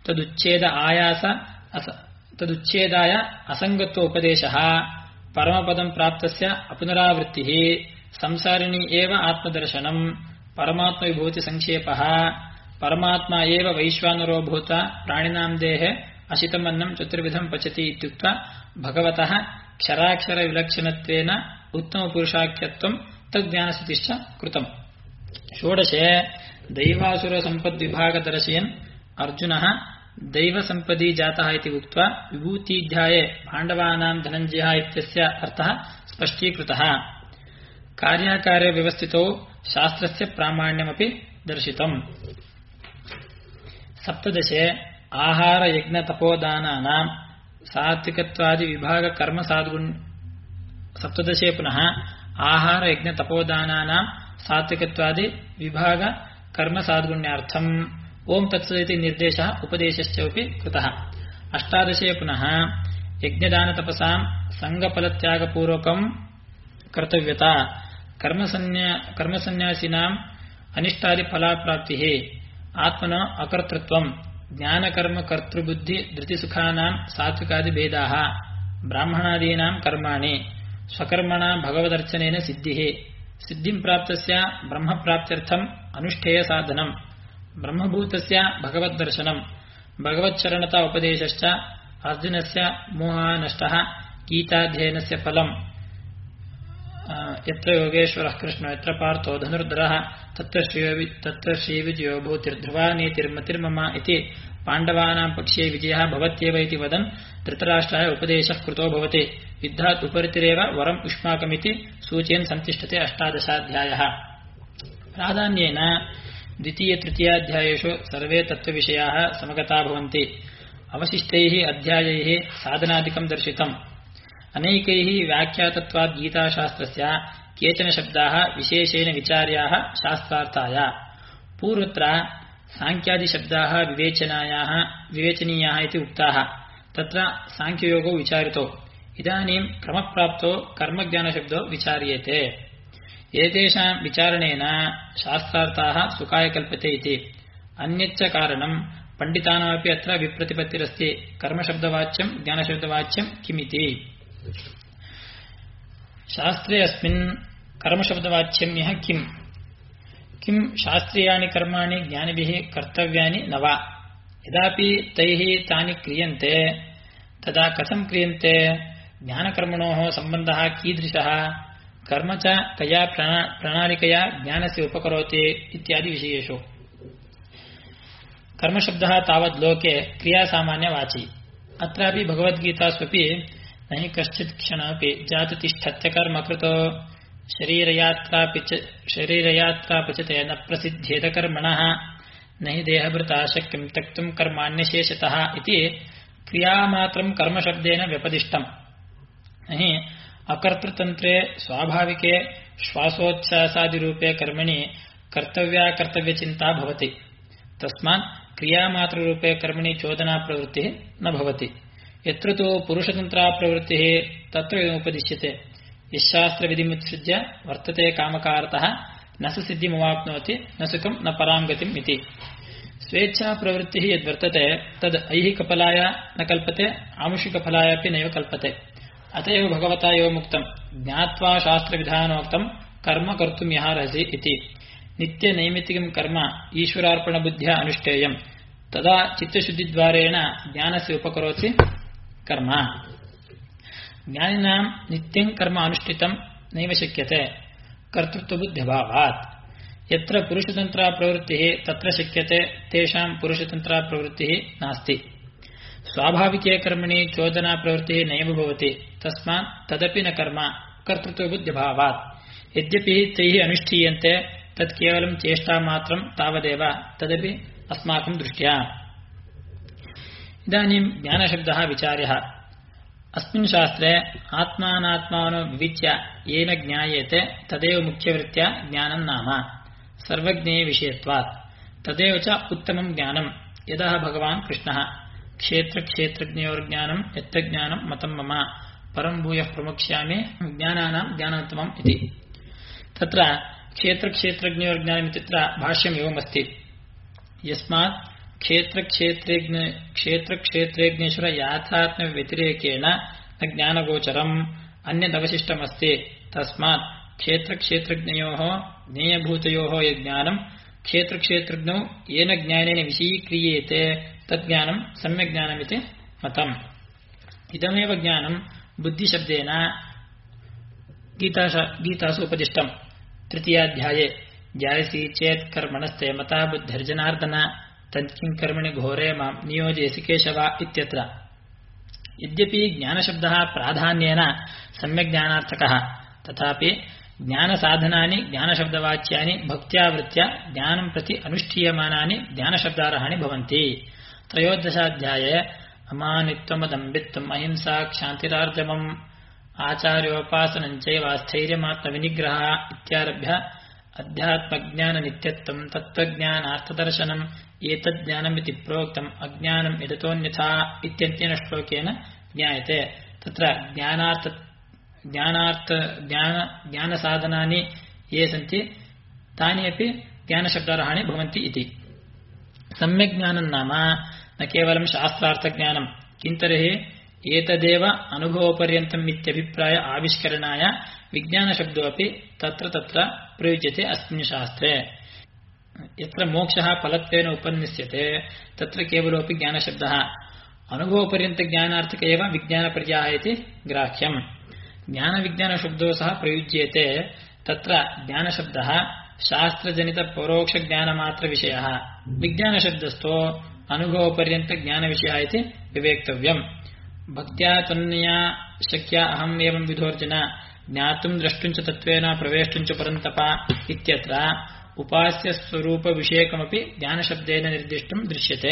ತದುಚ್ಛೇದಾಯ ಅಸಂಗತ್ವ ಉಪದೇಶಃ ಪರಮಪದಂ ಪ್ರಾಪ್ತಸ್ಯ ಅಪುನರಾವೃತ್ತಿಃ ಸಂಸಾರಿಣಿ ಏವ ಆತ್ಮದರ್ಶನಂ ಪರಮಾತ್ಮ ವಿಭೂತಿ ಸಂಕ್ಷೇಪಃ ಪರಮಾತ್ಮ ಏವ ವೈಶ್ವಾನರೋ ಭೂತ ಪ್ರಾಣಿನಾಂ ದೇಹೆ ಅಶಿತಮನ್ನಂ ಚತುರ್ವಿಧಂ ಪಚತಿ ಇತ್ಯುಕ್ತ ಭಗವತಃ ಕ್ಷರಾಕ್ಷರ ವಿಲಕ್ಷಣತ್ವೇನ ಉತ್ತಮ ಪುರುಷಾಖ್ಯತ್ವಂ ತಜ್ಞಾನಸ್ತುತಿಶ್ಚ ಕೃತಂ ಷೋಡಶೆ ದೈವಾಸುರ ಸಂಪದ್ವಿಭಾಗದರ್ಶಯನ್ ಅರ್ಜುನಃ ದೈವ ಸಂಪದಿ ಜಾತಃ ಇತಿ ಉಕ್ತ್ವಾ ವಿಭೂತಿಧ್ಯಾಯೇ ಪಾಂಡವಾನಾಂ ಧನಂಜಯ ಇತ್ಯಸ್ಯ ಅರ್ಥಃ ಸ್ಪಷ್ಟೀಕೃತಃ ಕಾರ್ಯಕಾರ್ಯ ವ್ಯವಸ್ಥಿತೋ ಶಾಸ್ತ್ರಸ್ಯ ಪ್ರಾಮಾಣ್ಯಮಪಿ ದರ್ಶಿತಂ ಸಪ್ತದಶೆ ಆಹಾರ ಯಜ್ಞ ತಪೋದಾನಾನಾಂ ಸಾತ್ವಿಕತ್ವಾದಿ ವಿಭಾಗ ಕರ್ಮ ಸಾದ್ಗುಣ್ಯ ಸಪ್ತದಶೆ ಪುನಃ ಆಹಾರ ಯಜ್ಞ ತಪೋದಾನಾನಾಂ ಸಾತ್ವಿಕತ್ವಾದಿ ವಿಭಾಗ ಕರ್ಮ ಸಾದ್ಗುಣ್ಯಾರ್ಥಂ ಓಂ ತತ್ಸದಿತಿ ನಿರ್ದೇಶಃ ಉಪದೇಶಶ್ಚೌಪಿ ಕೃತಃ ಅಷ್ಟಾದಶೆ ಪುನಃ ಯಜ್ಞದಾನ ತಪಸಾಂ ಸಂಗಫಲತ್ಯಾಗಪೂರ್ವಕಂ ಕರ್ತವ್ಯತಾ ಕರ್ಮಸನ್ಯಾಸಿನಾಂ ಅನಿಷ್ಟಾದಿ ಫಲಪ್ರಾಪ್ತಿಃ ಆತ್ಮನೋ ಅಕರ್ತೃತ್ವಂ ಜ್ಞಾನಕರ್ಮ ಕರ್ತೃಬುದ್ಧಿ ಧೃತಿಸುಖಾನಾಂ ಸಾತ್ವಿಕಾದಿ ಭೇದಾಃ ಬ್ರಾಹ್ಮಣಾದೀನಾಂ ಕರ್ಮಾಣಿ ಸ್ವಕರ್ಮಣ ಭಗವದರ್ಚನೇನ ಸಿದ್ಧಿಃ ಸಿದ್ಧಿಂ ಪ್ರಾಪ್ತಸ್ಯ ಬ್ರಹ್ಮಪ್ರಾಪ್ತ್ಯರ್ಥಂ ಅನುಷ್ಠೇಯ ಸಾಧನಂ ಬ್ರಹ್ಮಭೂತಸ್ಯ ಭಗವದ್ದರ್ಶನಂ ಭಗವಚ್ಚರಣತಾ ಉಪದೇಶಶ್ಚ ಅರ್ಜುನಸ್ಯ ಮೋಹಃ ನಷ್ಟಃ ಗೀತಾಧ್ಯಯನಸ್ಯ ಫಲಂ ಯತ್ರ ಯೋಗೇಶ್ವರಃ ಕೃಷ್ಣೋ ಯತ್ರ ಪಾರ್ಥೋ ಧನುರ್ಧರಃ ತತ್ರ ಶ್ರೀವಿಜಯೋ ಭೂತಿರ್ಧ್ರುವ ನೀತಿರ್ಮತಿರ್ಮಮ ಇತಿ ಪಾಂಡವಾನಾಂ ಪಕ್ಷೇ ವಿಜಯಃ ಭವತ್ಯೇವ ಇತಿ ವದನ್ ಧೃತರಾಷ್ಟ್ರಾಯ ಉಪದೇಶಃ ಕೃತೋ ಭವತಿ ಯುದ್ಧಾತ್ ಉಪರಿತಿರೇವ ವರಂ ಯುಷ್ಮಾಕಮಿತಿ ಸೂಚಯನ್ ಸಂತಿಷ್ಠತೆ ಅಷ್ಟಾದಶಾಧ್ಯಾಯಃ ಪ್ರಾಧಾನ್ಯೇನ ದ್ವಿತೀಯ ತೃತೀಯಾಧ್ಯಾಯೇಷು ಸರ್ವೇ ತತ್ವವಿಷಯಾಃ ಸಮಗತಾ ಭವಂತಿ ಅವಶಿಷ್ಟೈಃ ಅಧ್ಯಾಯೈಃ ಸಾಧನಾದಿಕಂ ದರ್ಶಿತಂ ಅನೇಕೈಃ ವ್ಯಾಖ್ಯಾತತ್ವಾದ್ ಗೀತಾಶಾಸ್ತ್ರಸ್ಯ ಕೇಚನ ಶಬ್ದಾಃ ವಿಶೇಷೇಣ ವಿಚಾರ್ಯಾಃ ಶಾಸ್ತ್ರಾರ್ಥಾಯ ಪೂರ್ವತ್ರ ಸಾಂಖ್ಯಾದಿ ಶಬ್ದಾಃ ವಿವೇಚನೀಯಾಃ ಇತಿ ಉಕ್ತಾಃ ತತ್ರ ಸಾಂಖ್ಯಯೋಗೋ ವಿಚಾರಿತೋ ಇದಾನೀಂ ಕ್ರಮಪ್ರಾಪ್ತೋ ಕರ್ಮಜ್ಞಾನಶಬ್ದೋ ವಿಚಾರ್ಯೇತೆ ಏತೇಷಾಂ ವಿಚಾರಣೇನ ಶಾಸ್ತ್ರಾರ್ಥಾಃ ಸುಖಾಯ ಕಲ್ಪತೆ ಇತಿ ಅನ್ಯಚ್ಚ ಕಾರಣಂ ಪಂಡಿತಾನಾಮಪಿ ಅತ್ರ ವಿಪ್ರತಿಪತ್ತಿರಸ್ತಿ ಕರ್ಮಶಬ್ದವಾಚ್ಯಂ ಜ್ಞಾನಶಬ್ದವಾಚ್ಯಂ ಕಿಮಿತಿ ಶಾಸ್ತ್ರೇ ಅಸ್ಮಿನ್ ಕರ್ಮಶಬ್ದವಾಚ್ಯಂ ಯಃ ಕಿಂ ಶಾಸ್ತ್ರೀಯಾನಿ ಕರ್ಮಾಣಿ ಜ್ಞಾನಿಭಿಃ ಕರ್ತವ್ಯಾನಿ ನ ವಾ ಯದಾಪಿ ತೈಃ ತಾನಿ ಕ್ರಿಯಂತೆ ತದಾ ಕಥಂ ಕ್ರಿಯಂತೆ ಜ್ಞಾನಕರ್ಮಣೋಃ ಸಂಬಂಧಃ ಕೀದೃಶಃ ಕರ್ಮ ಚ ಕಯಾ ಪ್ರಣಾಳಿಕಯಾ ಜ್ಞಾನಸ್ಯ ಉಪಕರೋತಿ ಇತ್ಯಾದಿ ವಿಷಯೇಷು ಕರ್ಮಶಬ್ದಃ ತಾವದ್ ಲೋಕೆ ಕ್ರಿಯಾ ಸಾಮಾನ್ಯವಾಚಿ ಅತ್ರಾಪಿ ಭಗವದ್ಗೀತಾಸ್ವಪಿ नहि कश्चित् क्षणमपि जातुतिष्ठत्य कर्मकृतो शरीरयात्रापचते न प्रसिद्धेत कर्मणः न हि देहभृता शक्यं त्यक्तुं कर्माण्यशेषतः इति क्रियामात्रं कर्मशब्देन व्यपदिष्टम् नहि अकर्तृतन्त्रे स्वाभाविके श्वासोच्छ्वासादिरूपे कर्मणि कर्तव्यचिन्ता भवति तस्मात् क्रियामात्ररूपे कर्मणि चोदना प्रवृत्तिः न भवति यत्र तु पुरुषतन्त्रा प्रवृत्तिः तत्र उपदिश्यते यशास्त्रविधिमुत्सृज्य वर्तते कामकारतः न स सिद्धिमवाप्नोति न सुखं न परां गतिम् इति स्वेच्छा प्रवृत्तिः यद्वर्तते तद् ऐहिकफलाय न कल्पते आमुषिकफलाय अपि नैव कल्पते अतएव भगवता एवमुक्तं ज्ञात्वा शास्त्रविधानोक्तं कर्म कर्तुं यहार्हसि इति नित्यनैमित्तिकं कर्म ईश्वरार्पणबुद्ध्या अनुष्ठेयं तदा चित्तशुद्धिद्वारेण ज्ञानस्य उपकरोति कर्म ज्ञानिनां नित्यं कर्म अनुष्ठितं नैव शक्यते कर्तृत्वबुद्ध्यभावात् यत्र पुरुषतन्त्रा प्रवृत्तिः तत्र शक्यते तेषां पुरुषतन्त्रा प्रवृत्तिः नास्ति स्वाभाविके कर्मणि चोदना प्रवृत्तिः नैव भवति तस्मात् तदपि न कर्म कर्तृत्वबुद्धिभावात् यद्यपि तैः अनुष्ठीयन्ते तत् केवलं चेष्टा मात्रं तावदेव तदपि अस्माकं दृष्ट्या। इदानीं ज्ञानशब्दः विचार्यः। अस्मिन् शास्त्रे आत्मानात्मानो विविच्य येन ज्ञायेते तदेव मुख्यवृत्त्या ज्ञानं नाम सर्वज्ञेय विषयत्वात्। तदेव च उत्तमं ज्ञानं यदः भगवान् कृष्णः क्षेत्रक्षेत्रज्ञयोर्ज्ञानं यत्तज्ञानं मतं मम परं भूयः प्रमुक्ष्यामि ज्ञानानां ज्ञानोत्तमम् इति। तत्र क्षेत्रक्षेत्रज्ञयोर्ज्ञानमित्यत्र भाष्यम् एवमस्ति। यस्मात् क्षेत्रक्षेत्रेज्ञेश्वर याथात्म्यव्यतिरेकेण न ज्ञानगोचरम् अन्यदवशिष्टमस्ति तस्मात् क्षेत्रक्षेत्रज्ञयोः ज्ञेयभूतयोः यज्ञानं क्षेत्रक्षेत्रज्ञौ येन ज्ञानेन विषयीक्रियेते तज्ज्ञानं सम्यग्ज्ञानमिति मतम्। इदमेव ज्ञानं बुद्धिशब्देन गीतासु उपदिष्टम्। तृतीयाध्याये ज्ञायसि चेत् कर्मणस्ते मता बुद्धिर्जनार्दन तत्किं कर्मणि घोरे मां नियोजयसि केशव इत्यत्र। यद्यपि ज्ञानशब्दः प्राधान्येन सम्यग्ज्ञानार्थकः तथापि ज्ञानसाधनानि ज्ञानशब्दवाच्यानि भक्त्या वृत्त्या ज्ञानं प्रति अनुष्ठीयमानानि ज्ञानशब्दार्हाणि भवन्ति। त्रयोदशाध्याये अमानित्वमदम्बित्वम् अहिंसा क्षान्तिरार्जवम् आचार्योपासनञ्चैव स्थैर्यमात्मविनिग्रहः इत्यारभ्य अध्यात्मज्ञाननित्यत्वम् तत्त्वज्ञानार्थदर्शनम् एतज्ज्ञानमिति प्रोक्तम् अज्ञानम् यदतोऽन्यथा इत्यन्तेन श्लोकेन ज्ञायते। तत्र ज्ञानसाधनानि ये सन्ति तानि अपि ज्ञानशब्दार्हाणि भवन्ति इति। सम्यग्ज्ञानं नाम न केवलं शास्त्रार्थज्ञानं किन्तर्हि एतदेव अनुभवपर्यन्तम् इत्यभिप्राय आविष्करणाय विज्ञानशब्दोऽपि तत्र तत्र प्रयुज्यते अस्मिन् शास्त्रे। यत्र मोक्षः फलत्वेन उपन्यस्यते तत्र केवलोऽपि ज्ञानशब्दः अनुभवपर्यन्तज्ञानार्थक एव विज्ञानपर्यायः इति ग्राह्यम्। ज्ञानविज्ञानशब्दो सह प्रयुज्येते तत्र ज्ञानशब्दः शास्त्रजनितपरोक्षज्ञानमात्रविषयः विज्ञानशब्दस्थो अनुभवपर्यन्तज्ञानविषयः इति विवेक्तव्यम्। भक्त्या त्वन्या शक्या अहम् एवं विधोर्जन ज्ञातुं द्रष्टुं च तत्त्वेन प्रवेष्टुं च परन्तप इत्यत्र उपास्य स्वरूपविषयकमपि ज्ञानशब्देन निर्दिष्टं दृश्यते।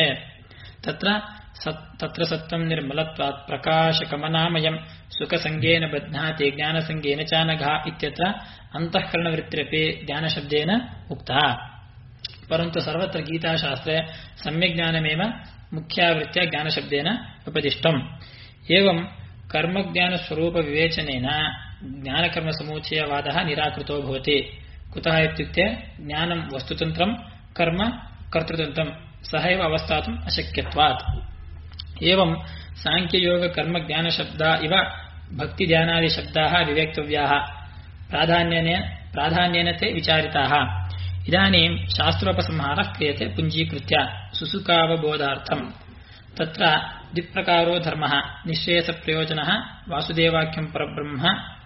तत्र सत्त्वं निर्मलत्वात् प्रकाशकमनामयम् सुखसंगेन बध्नाति ज्ञानसंगेन च नघा इत्यत्र अन्तःकरणवृत्तिरपि ज्ञानशब्देन उक्ता। परन्तु सर्वत्र गीताशास्त्रे सम्यग्ज्ञानमेव मुख्यावृत्त्या ज्ञानशब्देन उपदिष्टम्। एवं कर्मज्ञानस्वरूपविवेचनेन ज्ञानकर्मसमुच्चयवादः निराकृतो भवति। कुतः इत्युक्ते ज्ञानं वस्तुतन्त्रं कर्म कर्तृतन्त्रं सहैव अवस्थातुम् अशक्यत्वात्। एवं सांख्ययोगकर्मज्ञानशब्दा इव भक्तिध्यानादिशब्दाः विवेक्तव्याः प्राधान्येन ते विचारिताः। इदानीं शास्त्रोपसंहारः क्रियते पुञ्जीकृत्य सुसुकावबोधार्थम्। तत्र द्विप्रकारो धर्मः निःश्रेयसप्रयोजनः वासुदेवाख्यं परब्रह्म।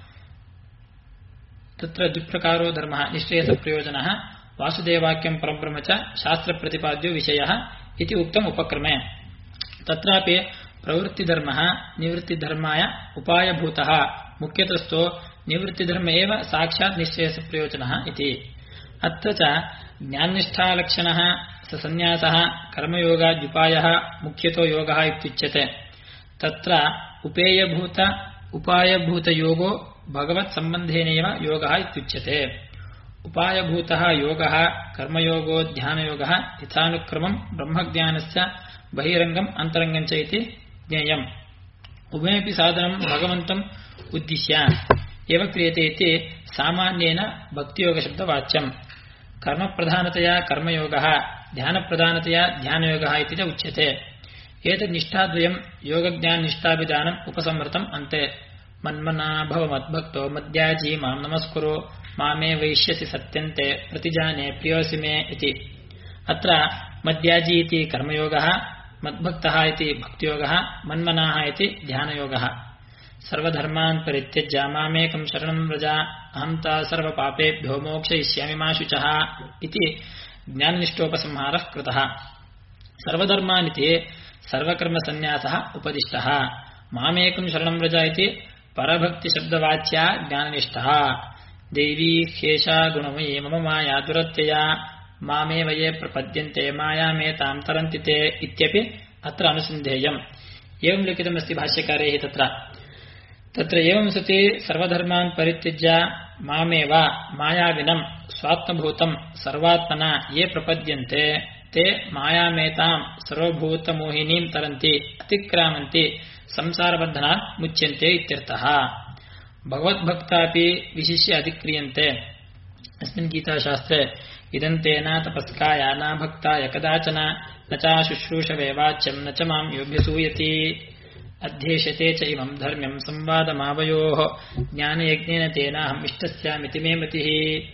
तत्र द्विप्रकारो धर्मः निःश्रेयसप्रयोजनः वासुदेवाख्यं परब्रह्म च शास्त्रप्रतिपाद्यो विषयः इति उक्तम् उपक्रमे। तत्रापि प्रवृत्तिधर्मः निवृत्तिधर्माय उपायभूतः मुख्यतस्तो निवृत्तिधर्म एव साक्षात् निःश्रेयसप्रयोजनः इति। अत्र च ज्ञाननिष्ठालक्षणः सन्न्यासः कर्मयोगाद्युपायः मुख्यतो योगः इत्युच्यते। तत्र उपायभूतयोगो भगवत्सम्बन्धेनैव योगः इत्युच्यते। उपायभूतः योगः कर्मयोगो ध्यानयोगः यथानुक्रमं ब्रह्मज्ञानस्य बहिरङ्गम् अन्तरङ्गं च इति ज्ञेयम्। उभयमपि साधनं भगवन्तम् उद्दिश्य एव क्रियते इति सामान्येन भक्तियोगशब्दवाच्यम्। कर्मप्रधानतया कर्मयोगः ध्यानप्रधानतया ध्यानयोगः इति च उच्यते। एतद् निष्ठाद्वयं योगज्ञाननिष्ठाभिधानम् उपसंहृतम् अन्ते। मन्मना भव मद्भक्तो मद्याजी मां नमस्कुरु मामे वैश्यसि सत्यन्ते प्रतिजाने प्रियोऽसि मे इति। अत्र मद्याजी इति कर्मयोगः मद्भक्तः इति भक्तियोगः मन्मनाः इति ध्यानयोगः। सर्वधर्मान् परित्यज्य मामेकं शरणं व्रज अहं ता सर्वपापेभ्यो मोक्षयिष्यामि मा शुचः इति ज्ञाननिष्ठोपसंहारः कृतः। सर्वधर्मानिति सर्वकर्मसन्न्यासः उपदिष्टः। मामेकं शरणं व्रज इति ಪರಭಕ್ತಿಶಬ್ದವಾಚ್ಯ ಜ್ಞಾನನಿಷ್ಠಃ ದೇವಿ ಹೇಷಾ ಗುಣಮಯೀ ಮಮ ಮಾಯಾ ದುರತ್ಯಯ ಮಾಮೇವ ಯೇ ಪ್ರಪದ್ಯಂತೆ ಮಾಯಾಮೇತಾಂ ತರಂತಿ ತೇ ಇತ್ಯಪಿ ಅತ್ರ ಅನುಸಂಧೇಯಂ एवं लिखितमस्ति भाष्यकारैः तत्र एवं सति सर्वधर्मान् परित्यज्य मामेव मायाविनं स्वात्मभूतं सर्वात्मना ये प्रपद्यन्ते ते मायामेतां सर्वभूतमोहिनीं तरन्ति अतिक्रामन्ति संसारबन्धनात् मुच्यन्ते इत्यर्थः भगवद्भक्तापि विशिष्य अधिक्रियन्ते अस्मिन् गीताशास्त्रे इदन्तेन तपस्काय न भक्ताय कदाचन न च शुश्रूषवे वाच्यं न च मां योऽभ्यसूयति अध्येष्यते च इमं धर्म्यं संवादमावयोः ज्ञानयज्ञेन तेनाहम् इष्टस्यामिति मे मतिः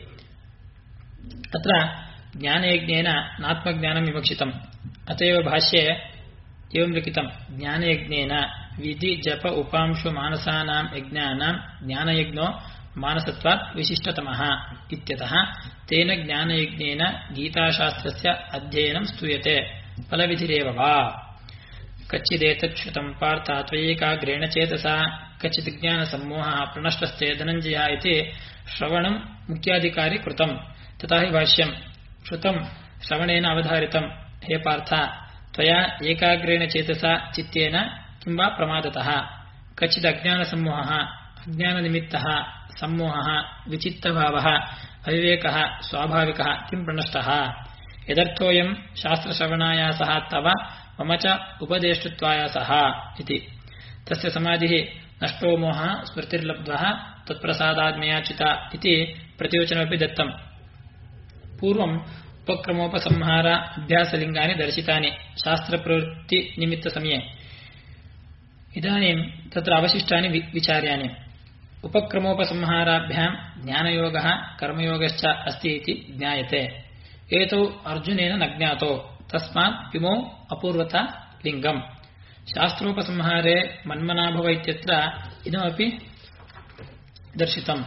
अत्र ज्ञानयज्ञेन नात्मज्ञानं विवक्षितम् अतएव भाष्ये एवं लिखितं ज्ञानयज्ञेन विधि जप उपांशु मानसानां यज्ञानां ज्ञानयज्ञो मानसत्वात् विशिष्टतमः इत्यतः तेन ज्ञानयज्ञेन गीताशास्त्रस्य अध्ययनं स्तूयते फलविधिरेव वा कच्चिदेतत् श्रुतं पार्थ त्वयैकाग्रेण चेतसा कच्चित् ज्ञानसम्मोहः प्रणष्टस्ते धनञ्जयः इति श्रवणं मुख्याधिकारी कृतं तथा हि भाष्यं श्रुतं श्रवणेन अवधारितं हे पार्थ त्वया एकाग्रेण चेतसा चित्तेन किं वा प्रमादतः कच्चित् अज्ञानसम्मोहः अज्ञाननिमित्तः सम्मोहः विचित्तभावः अविवेकः स्वाभाविकः किं प्रणष्टः यदर्थोऽयं शास्त्रश्रवणायासः तव मम च उपदेष्टृत्वायासः इति तस्य समाधिः नष्टो मोहः स्मृतिर्लब्धः तत्प्रसादाद्मयाच्युता इति प्रतिवचनमपि दत्तम् पूर्वम् उपक्रमोपसंहार अभ्यासलिङ्गानि दर्शितानि शास्त्रप्रवृत्तिनिमित्तसमये इदानीं तत्र अवशिष्टानि विचार्यानि उपक्रमोपसंहाराभ्यां ज्ञानयोगः कर्मयोगश्च अस्ति इति ज्ञायते एतौ अर्जुनेन न ज्ञातो तस्मात् किमो अपूर्वता लिङ्गम् शास्त्रोपसंहारे मन्मना भव इत्यत्र इदमपि दर्शितम्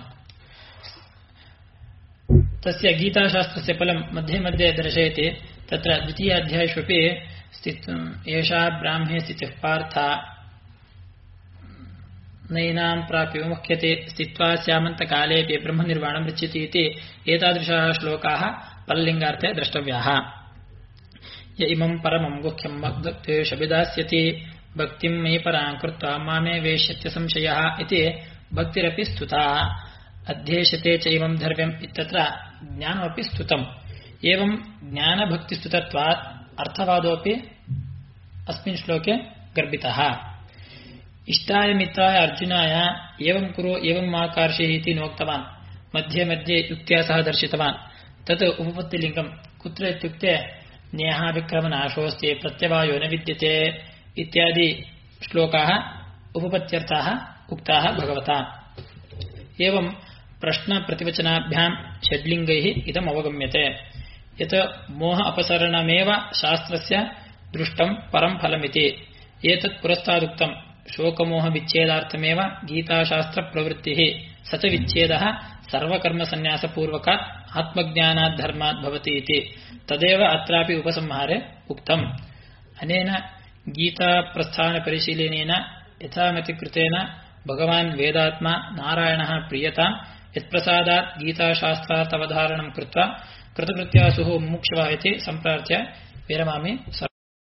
तस्य गीताशास्त्रस्य फलं मध्ये मध्ये दर्शयति तत्र द्वितीयाध्यायेष्वपि एषा ब्राह्मे स्थितिः पार्थ नैनां प्राप्य मुख्यते स्थित्वा स्यामन्तकालेऽपि ब्रह्मनिर्वाणं ऋच्यति इति एतादृशाः श्लोकाः फललिङ्गार्थे द्रष्टव्याः य इमं परमं गुह्यं भक्तेष्वभिधास्यति भक्तिं मयि परां कृत्वा मामे वेश्यत्य संशयः इति भक्तिरपि स्तुता अध्येष्यते च इमं धर्म्यम् इत्यत्र ज्ञानमपि स्तुतम् एवं ज्ञानभक्तिस्तुतत्वात् अर्थवादोऽपि अस्मिन् श्लोके गर्भितः इष्टाय मित्राय अर्जुनाय एवं कुरु एवं मा कार्षीः इति नोक्तवान् मध्ये मध्ये युक्त्या सह दर्शितवान् तत् उपपत्तिलिङ्गं कुत्र इत्युक्ते नेहा विक्रमनाशोऽस्ति प्रत्यवायो न विद्यते इत्यादि श्लोकाः उपपत्त्यर्थाः उक्ताः भगवता एवं प्रश्नप्रतिवचनाभ्यां षड्लिङ्गैः इदम् अवगम्यते यत् मोह अपसरणमेव शास्त्रस्य दृष्टं परं फलमिति एतत् पुरस्तादुक्तं शोकमोहविच्छेदार्थमेव गीताशास्त्रप्रवृत्तिः स च विच्छेदः सर्वकर्मसन्न्यासपूर्वकात् आत्मज्ञानात् धर्मात् भवति इति तदेव अत्रापि उपसंहारे उक्तम् अनेन गीताप्रस्थानपरिशीलनेन यथामतिकृतेन भगवान् वेदात्मा नारायणः प्रीयताम् यत्प्रसादात् गीताशास्त्रार्थवधारणं कृत्वा कृतकृत्यासुः मुमुक्षवः इति सम्प्रार्थ्य विरमामि।